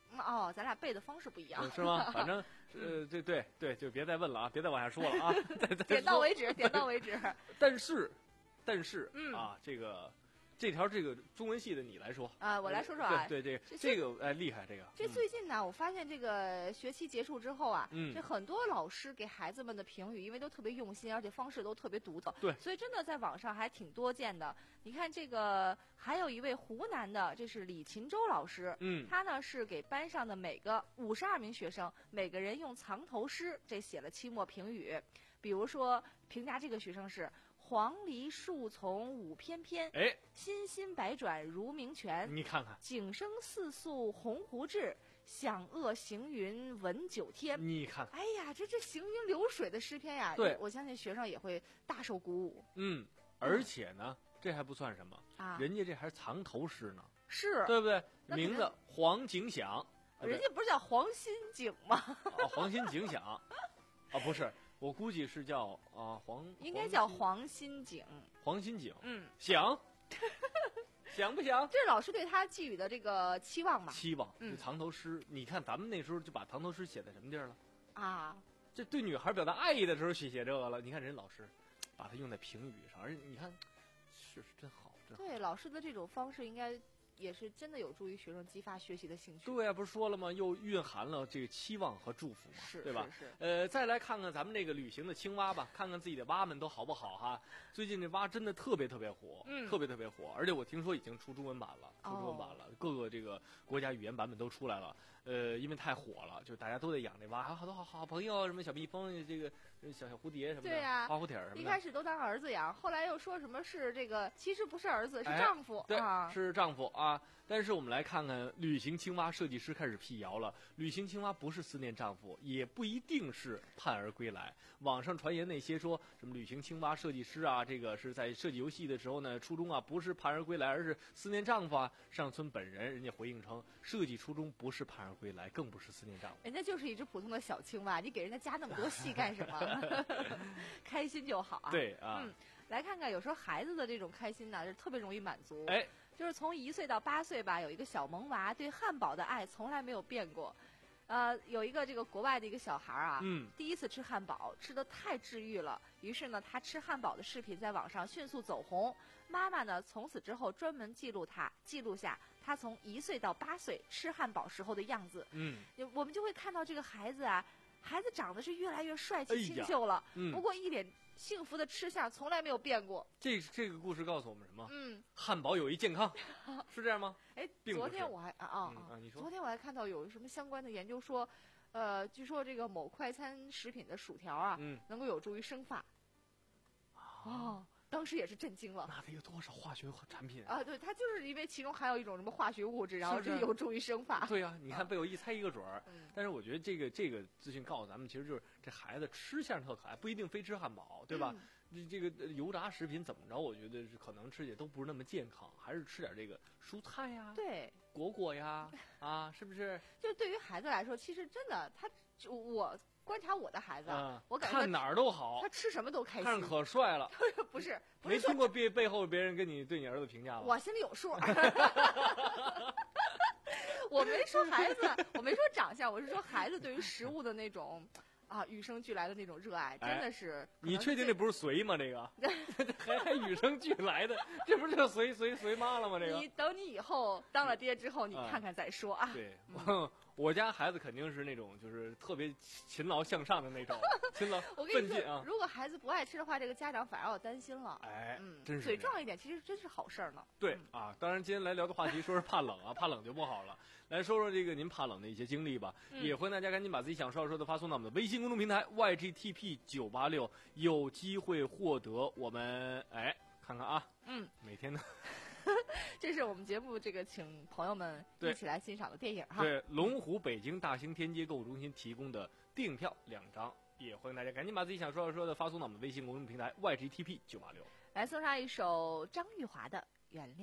哦，咱俩背的方式不一样， 是吗？反正呃，对对对，就别再问了啊，别再往下说了啊，再再点到为止，点到为止。 但是，但是、 嗯、 啊，这个。这条这个中文系的你来说啊，我来说说啊， 对对这个这个哎厉害这个。 这最近呢，我发现这个学期结束之后啊， 嗯， 这很多老师给孩子们的评语，因为都特别用心，而且方式都特别独特， 对， 所以真的在网上还挺多见的。你看这个，还有一位湖南的，这是李勤洲老师， 嗯， 他呢是给班上的每个五十二名学生，每个人用藏头诗这写了期末评语，比如说评价这个学生是。黄鹂树丛舞翩翩， 哎， 欣欣百转如鸣泉。 你看看， 景生四宿鸿鹄志，响遏行云文九天。 你看， 哎呀，这这行云流水的诗篇呀， 对， 我相信学生也会大受鼓舞。 嗯，而且呢，这还不算什么啊， 人家这还是藏头诗呢， 是， 对不对？名字黄景响， 人家不是叫黄新景吗？ 哦，黄新景响，啊，不是。我估计是叫啊黄， 应该叫黄新景。 黄新景， 嗯， 想，想不想？ 这是老师对他寄予的这个期望嘛？ 期望， 嗯， 藏头诗，你看咱们那时候就把藏头诗写在什么地儿了？ 啊， 这对女孩表达爱意的时候写写这个了。你看人老师，把它用在评语上，而且你看，是是真好，真好。 对，老师的这种方式应该。也是真的有助于学生激发学习的兴趣。 对呀、啊，不是说了吗？又蕴含了这个期望和祝福嘛， 是对吧？ 是是。 呃，再来看看咱们这个旅行的青蛙吧，看看自己的蛙们都好不好哈。最近这蛙真的特别特别火， 嗯， 特别特别火，而且我听说已经出中文版了，出中文版了， 哦、 各个这个国家语言版本都出来了。呃，因为太火了，就大家都在养这蛙，还有好多好好朋友，什么小蜜蜂，这个小小蝴蝶什么的， 对呀、 啊，花蝴蝶什么的。 一开始都当儿子养，后来又说什么是这个，其实不是儿子，是哎、 丈夫。 对、 啊， 是丈夫啊。但是我们来看看，旅行青蛙设计师开始辟谣了。旅行青蛙不是思念丈夫，也不一定是盼儿归来。网上传言那些说什么旅行青蛙设计师啊，这个是在设计游戏的时候呢，初衷啊不是盼儿归来，而是思念丈夫啊。上村本人人家回应称，设计初衷不是盼儿归来，更不是思念丈夫。 人家就是一只普通的小青蛙，你给人家加那么多戏干什么？开心就好啊。 对啊。 嗯，来看看，有时候孩子的这种开心呢，是特别容易满足。 哎。 就是从一岁到八岁吧，有一个小萌娃对汉堡的爱从来没有变过。呃，有一个这个国外的一个小孩啊， 嗯， 第一次吃汉堡，吃得太治愈了。于是呢，他吃汉堡的视频在网上迅速走红。妈妈呢，从此之后专门记录他，记录下他从一岁到八岁吃汉堡时候的样子。 嗯， 我们就会看到这个孩子啊，孩子长得是越来越帅气、 哎、 清秀了。 嗯， 不过一脸幸福的吃相从来没有变过。 这这个故事告诉我们什么？ 嗯， 汉堡有益健康，是这样吗？ 哎，昨天我还啊啊、 嗯、啊，你说， 昨天我还看到有什么相关的研究说，呃，据说这个某快餐食品的薯条啊， 嗯， 能够有助于生发。哦，当时也是震惊了。 那得有多少化学产品啊？对，它就是因为其中含有一种什么化学物质，然后这有助于生发。 对呀、啊，你看被我一猜一个准儿。 嗯， 但是我觉得这个这个资讯告诉咱们，其实就是这孩子吃相特可爱，不一定非吃汉堡，对吧？ 嗯、 这这个油炸食品怎么着？我觉得是可能吃起来都不是那么健康，还是吃点这个蔬菜呀， 对， 果果呀，啊，是不是？ 就对于孩子来说，其实真的，他我。观察我的孩子， 嗯、 我感觉看哪儿都好， 他吃什么都开心， 看着可帅了。 不是，不是没听过背背后别人跟你对你儿子评价吗？ 我心里有数。我没说孩子，我没说长相，我是说孩子对于食物的那种啊与生俱来的那种热爱，真的是。 哎、你确定这不是随吗？这个还还与生俱来的，这不是就随随随妈了吗？这个。 你等你以后当了爹之后，你看看再说啊。 对。 嗯我家孩子肯定是那种就是特别勤劳向上的那种，勤劳我跟你说奋进啊。 如果孩子不爱吃的话，这个家长反而要担心了。 哎， 嗯， 真是嘴壮一点，其实真是好事儿呢。 对、 嗯、 啊，当然今天来聊的话题说是怕冷啊，怕冷就不好了。来说说这个您怕冷的一些经历吧， 嗯、 也欢迎大家赶紧把自己想说的说的发送到我们的微信公众平台 Y G T P 九八六，有机会获得我们哎看看啊， 嗯， 每天呢。 这是我们节目这个请朋友们一起来欣赏的电影哈。 对，龙湖北京大兴天街购物中心提供的电影票两张，也欢迎大家赶紧把自己想说的说的发送到我们微信公众平台 Y G T P 九八六。 来送上一首张玉华的《原谅》。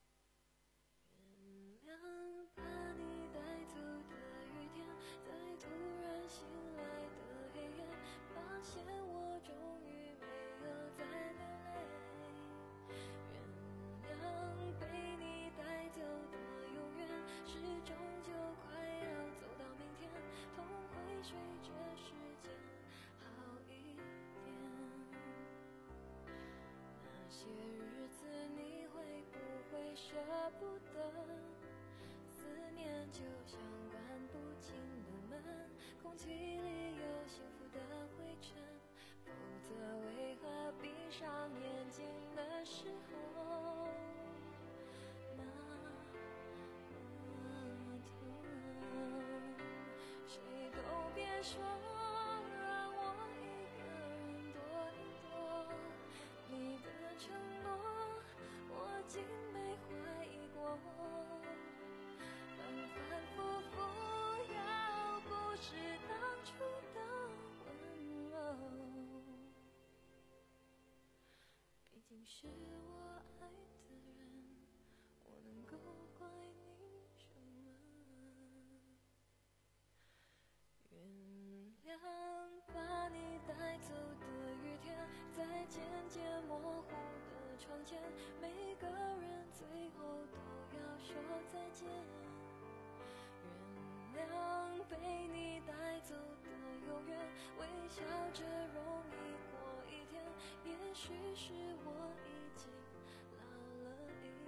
原谅把你带走的雨天，在突然醒来的黑夜，发现我终于没有再流泪。原谅被你带走的永远，是终究快要不得，思念就像关不紧的门，空气里有幸福的灰尘，否则为何闭上眼睛的时候那么痛？谁都别说让我一个人躲一躲，你的承诺我竟没怀疑过，反反复复要不是当初的温柔，毕竟是我爱的人，我能够怪你什么？原谅把你带走的雨天，在渐渐模糊的窗前，每个人最后都要说再见。原谅被你带走的永远，微笑着容易过一天，也许是我已经老了一点。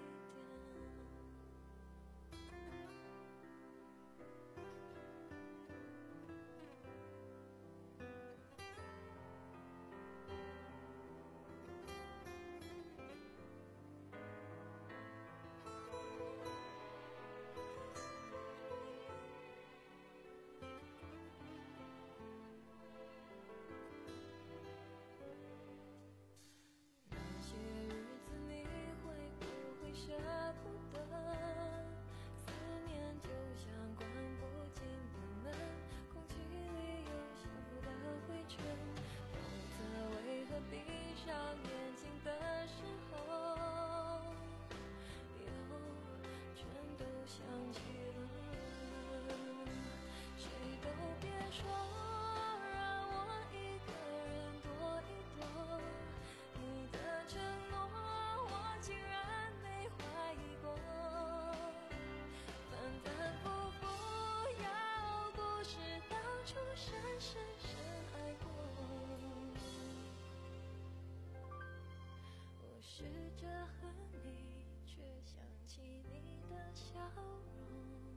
那些日子你会不会舍不得？思念就像关不紧的门，空气里有幸福的灰尘，否则为何闭上眼睛的时候又全都想起了？谁都别说让我一个人躲一躲，你的承诺我竟然没怀疑过，反反复复要不是当初深深深爱过，我试着恨你，却想起你的笑容。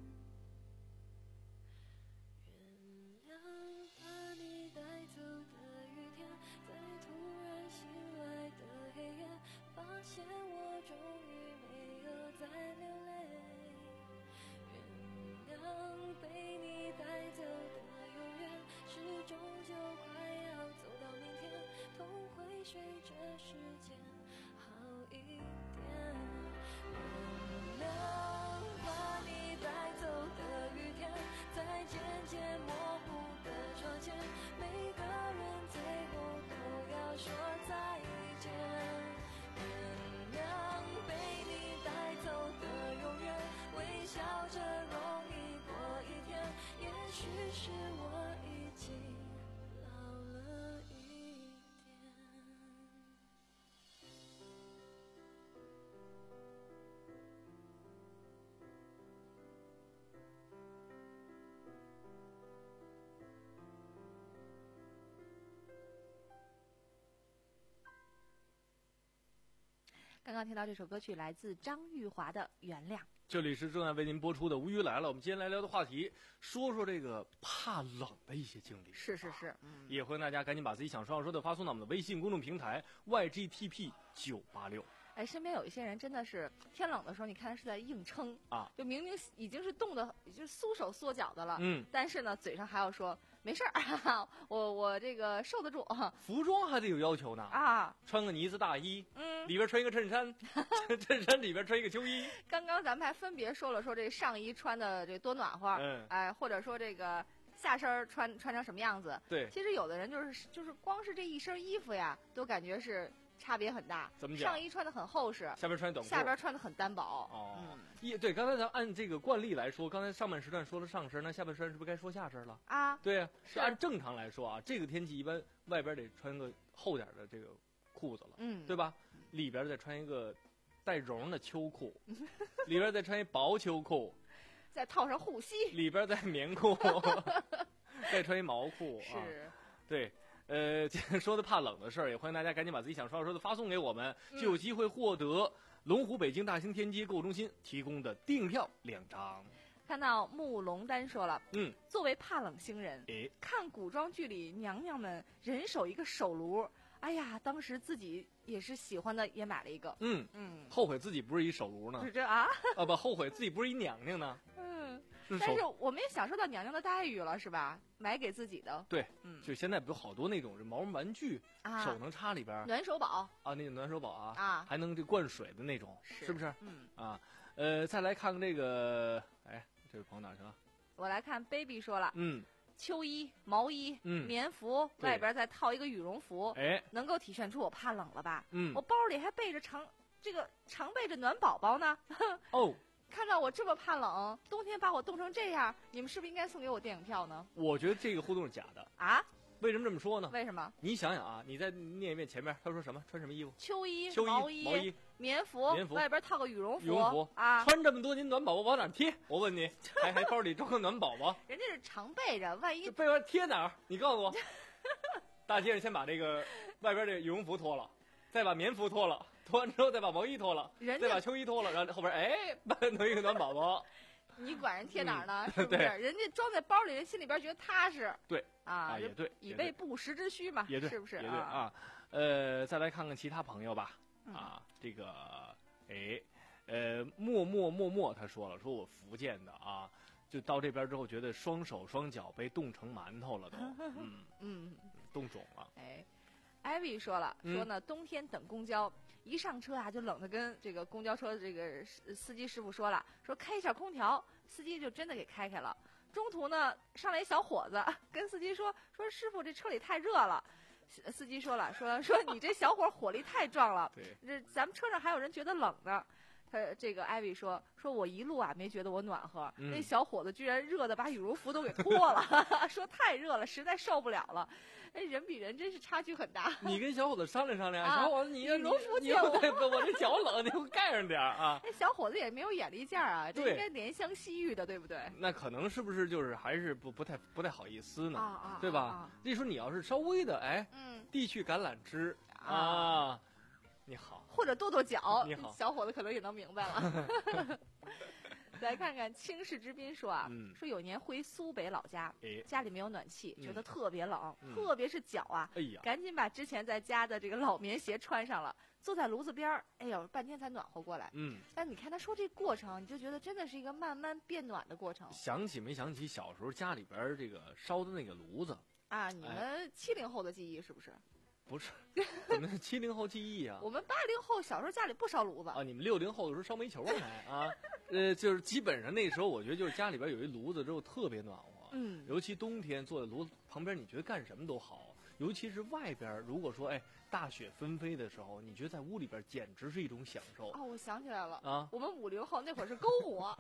原谅把你带走的雨天，在突然醒来的黑夜，发现我终于没有再流泪。原谅被你带走的永远，是终究快要走到明天，痛会随着时间好一点。原谅把你带走的雨天，在渐渐模糊的窗前，每个人最后都要说再见。原谅被你带走的永远，微笑着容易过一天，也许是我已经老了一点。 刚刚听到这首歌曲来自张玉华的《原谅》。 这里是正在为您播出的《无语来了》，我们今天来聊的话题，说说这个怕冷的一些经历。 是是是，嗯， 也欢迎大家赶紧把自己想说要说的发送到我们的微信公众平台 Y G T P 九八六。 哎，身边有一些人真的是天冷的时候，你看他是在硬撑啊， 就明明已经是冻得已经缩手缩脚的了， 嗯， 但是呢，嘴上还要说没事儿，哈哈，我我这个受得住。 服装还得有要求呢啊， 穿个呢子大衣， 嗯， 里边穿一个衬衫，衬衫里边穿一个秋衣。 刚刚咱们还分别说了说这个上衣穿的这多暖和， 嗯， 哎，或者说这个下身穿穿成什么样子。 对， 其实有的人就是就是光是这一身衣服呀，都感觉是差别很大。 怎么讲？ 上衣穿的很厚实， 下边穿短裤， 下边穿的很单薄。 哦， 嗯， 一对，刚才咱按这个惯例来说，刚才上半时段说了上身，那下半身是不是该说下身了？ 啊， 对呀， 是按正常来说啊，这个天气一般外边得穿个厚点的这个裤子了， 嗯， 对吧？里边再穿一个带绒的秋裤，里边再穿一薄秋裤， 再套上护膝， 里边再棉裤，再穿一毛裤， 是， 啊、对。 呃，今天说的怕冷的事儿，也欢迎大家赶紧把自己想说的说的发送给我们， 嗯就有机会获得龙湖北京大兴天街购物中心提供的订票两张。 看到慕龙丹说了， 嗯， 作为怕冷星人， 诶， 看古装剧里娘娘们人手一个手炉，哎呀，当时自己也是喜欢的，也买了一个。 嗯嗯， 后悔自己不是一手炉呢是，这啊？ 啊不，后悔自己不是一娘娘呢， 嗯， 是但是手。 我们也享受到娘娘的待遇了，是吧？买给自己的。 对， 嗯， 就现在不有好多那种毛绒玩具， 啊手能插里边儿暖手宝啊，那种暖手宝啊， 啊， 还能这灌水的那种， 是是不是？ 嗯， 啊，呃，再来看看这个，哎，这位朋友哪去了？ 我来看 baby 说了， 嗯， 秋衣、毛衣、 嗯棉服， 对外边再套一个羽绒服， 哎， 能够体现出我怕冷了吧？ 嗯我，包里还备着常这个常备着暖宝宝呢。 哦， 看到我这么怕冷，冬天把我冻成这样，你们是不是应该送给我电影票呢？ 我觉得这个互动是假的。 啊？ 为什么这么说呢？ 为什么？ 你想想啊，你再念一遍前面他说什么？穿什么衣服？ 秋衣、 秋毛衣、毛衣、 棉服， 棉服外边套个羽绒服， 羽绒服啊， 穿这么多，您暖宝宝往哪儿贴？我问你，还还包里装个暖宝宝， 人家是常备着，万一这背完贴哪儿？你告诉我。大街上先把这个外边这羽绒服脱了，再把棉服脱了，脱完之后再把毛衣脱了， 人家再把秋衣脱了，然后后边哎弄一个暖宝宝。 你管人贴哪儿呢？ 嗯是不是？ 对人家装在包里，人心里边觉得踏实。 对啊， 啊也对以也对备不时之需嘛， 也对， 是不是也对啊？呃，再来看看其他朋友吧。 嗯啊，这个，哎，呃，默默默默，他说了，说我福建的啊，就到这边之后，觉得双手双脚被冻成馒头了都，嗯嗯， 冻肿了。 哎，艾薇说了， 嗯说呢，冬天等公交，一上车啊就冷的跟这个公交车这个司司机师傅说了，说开一下空调，司机就真的给开开了。中途呢，上来一小伙子跟司机说，说师傅这车里太热了。司司机说了，说说你这小伙火力太壮了， 对， 这咱们车上还有人觉得冷呢。他这个艾薇说，说我一路啊没觉得我暖和， 嗯那小伙子居然热的把羽绒服都给脱了，说太热了，实在受不了了。哎，人比人真是差距很大。 你跟小伙子商量商量， 啊小伙子，你羽绒服你借我对，我这脚冷，你给我盖上点儿啊。 哎，小伙子也没有眼力见儿啊，这对应该怜香惜玉的，对不对？ 那可能是不是就是还是不不太不太好意思呢？ 啊啊对吧？ 啊啊那时候你要是稍微的哎， 嗯， 递去橄榄枝啊啊，你好， 或者跺跺脚你好， 小伙子可能也能明白了。来看看轻视之滨说啊， 嗯说有年回苏北老家， 哎家里没有暖气， 嗯觉得特别冷， 嗯特别是脚啊， 哎呀， 赶紧把之前在家的这个老棉鞋穿上了，坐在炉子边儿，哎呦，半天才暖和过来。 嗯， 但你看他说这过程，你就觉得真的是一个慢慢变暖的过程想起没想起小时候家里边儿这个烧的那个炉子？ 啊！你们七零后的记忆是不是？ 不是，我们是七零后记忆啊。 我们八零后小时候家里不烧炉子啊，你们六零后的时候烧煤球还啊，呃，就是基本上那时候，我觉得就是家里边有一炉子之后特别暖和， 嗯， 尤其冬天坐在炉子旁边，你觉得干什么都好，尤其是外边，如果说哎大雪纷飞的时候，你觉得在屋里边简直是一种享受哦，我想起来了啊， 我们五零后那会儿是篝火，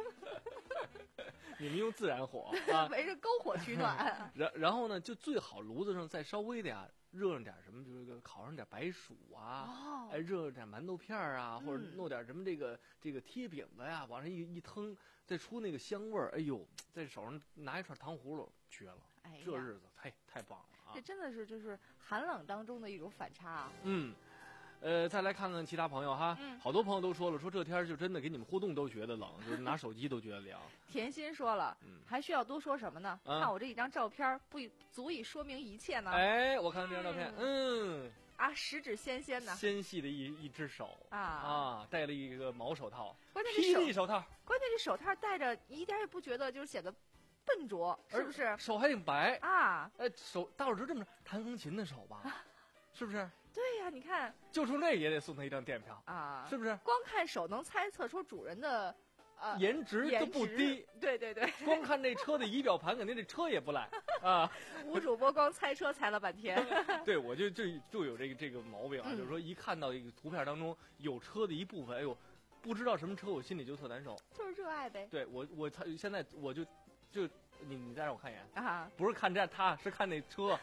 你们用自然火啊， 围着篝火取暖， 然然后呢，就最好炉子上再稍微的呀。热上点什么，就是个烤上点白薯啊， 哦、 哎，热点馒头片儿啊， 嗯、 或者弄点什么这个这个贴饼子呀，往上一一腾，再出那个香味儿，哎呦，在手上拿一串糖葫芦，绝了！ 哎， 这日子太太棒了啊！ 这真的是就是寒冷当中的一种反差啊。 嗯。呃，再来看看其他朋友哈， 嗯、 好多朋友都说了，说这天就真的给你们互动都觉得冷，就是拿手机都觉得凉。 甜心说了， 嗯、 还需要多说什么呢？ 啊、 看我这一张照片，不足以说明一切呢。 哎，我看这张照片，嗯， 嗯啊，十指纤纤呢， 纤细的一一只手啊啊，戴了一个毛手套， 关键是霹雳手套， 关键是手套戴着，你一点也不觉得就是显得笨拙，是不是？ 手还挺白啊， 哎，手大伙就这么弹钢琴的手吧，啊、是不是？ 对呀、啊，你看， 就冲那也得送他一张电票啊， 是不是？ 光看手能猜测出主人的呃颜值都不低， 对对对。 光看这车的仪表盘，肯定这车也不赖啊。 吴主播光猜车猜了半天。 对，我就就就有这个这个毛病啊， 嗯、 就是说一看到一个图片当中有车的一部分，哎呦，不知道什么车，我心里就特难受。 就是热爱呗。 对我我他现在我就就。你你再让我看一眼啊！ 不是看这他是看那车，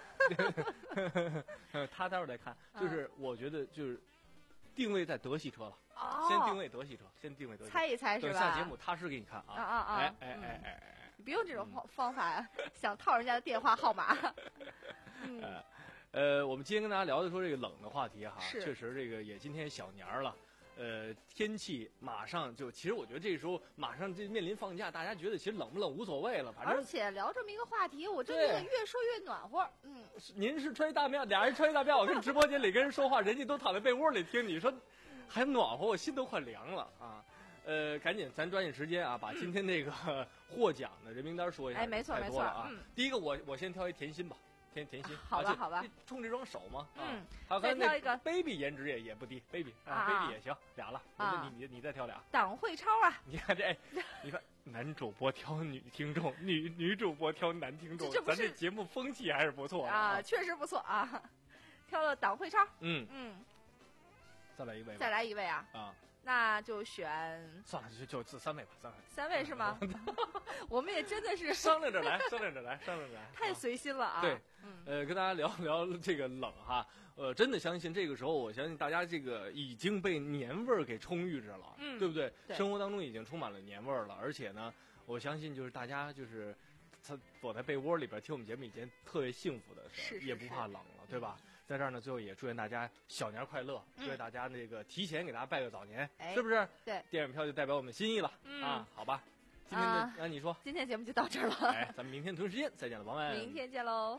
他待会儿再看。就是我觉得就是定位在德系车了， 哦、 先定位德系车，先定位德系车。 猜一猜是吧？ 下节目踏实给你看啊！ 啊啊啊！ 哎哎哎哎哎！ 你别用这种方方法想套人家的电话号码。 嗯、呃， 呃，我们今天跟大家聊的说这个冷的话题哈， 是确实这个也今天小年儿了。呃，天气马上就，其实我觉得这时候马上就面临放假，大家觉得其实冷不冷无所谓了，反正而且聊这么一个话题，我真觉得越说越暖和。嗯， 您是穿一大棉，俩人穿一大棉袄，跟直播间里跟人说话，人家都躺在被窝里听，你说还暖和，我心都快凉了啊！呃，赶紧咱抓紧时间啊，把今天那个获奖的人名单说一下。 哎，没错太多了啊！ 没错。嗯， 第一个我我先挑一甜心吧。甜甜心， 好吧好吧， 冲这双手嘛， 嗯， 还有再挑一个 baby 颜值也也不低 ，baby 啊 baby 也行，俩了， 啊， 你你你再挑俩。 党会超啊， 你看这，你看男主播挑女听众，女女主播挑男听众，咱这节目风气还是不错的啊，确实不错啊，挑了党会超， 嗯嗯， 再来一位， 再来一位啊， 啊。 那就选算了，就就三位吧，三位。 三位是吗？我们也真的是商量着来，商量着来，商量着来。 太随心了啊！ 对，呃，跟大家聊聊这个冷哈，呃，真的相信这个时候，我相信大家这个已经被年味儿给充裕着了， 嗯， 对不对？ 对， 生活当中已经充满了年味儿了，而且呢，我相信就是大家就是他躲在被窝里边听我们节目，已经特别幸福的事儿，也不怕冷了，对吧？在这儿呢，最后也祝愿大家小年快乐，祝愿大家那个提前给大家拜个早年，是不是？ 对， 电影票就代表我们心意了啊，好吧？今天的那你说， 今天节目就到这儿了， 哎，咱们明天同时间再见了，王们， 明天见喽。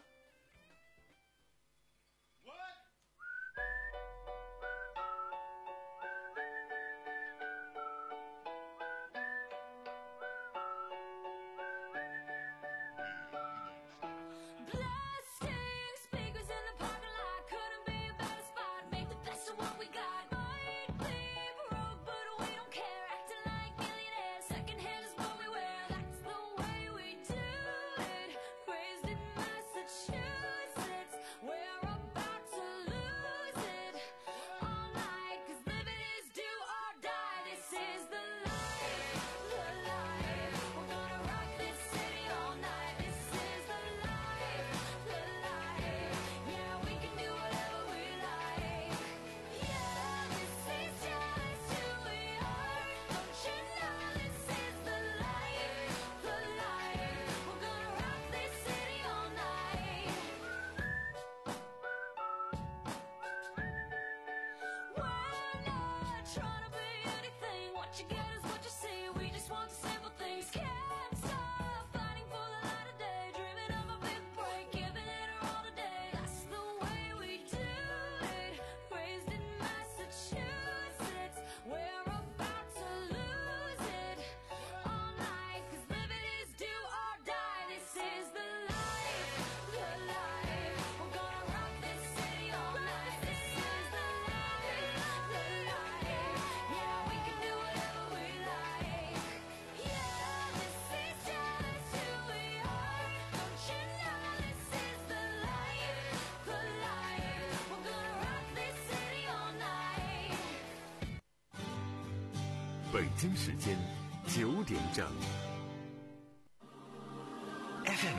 北京时间九点整。 F M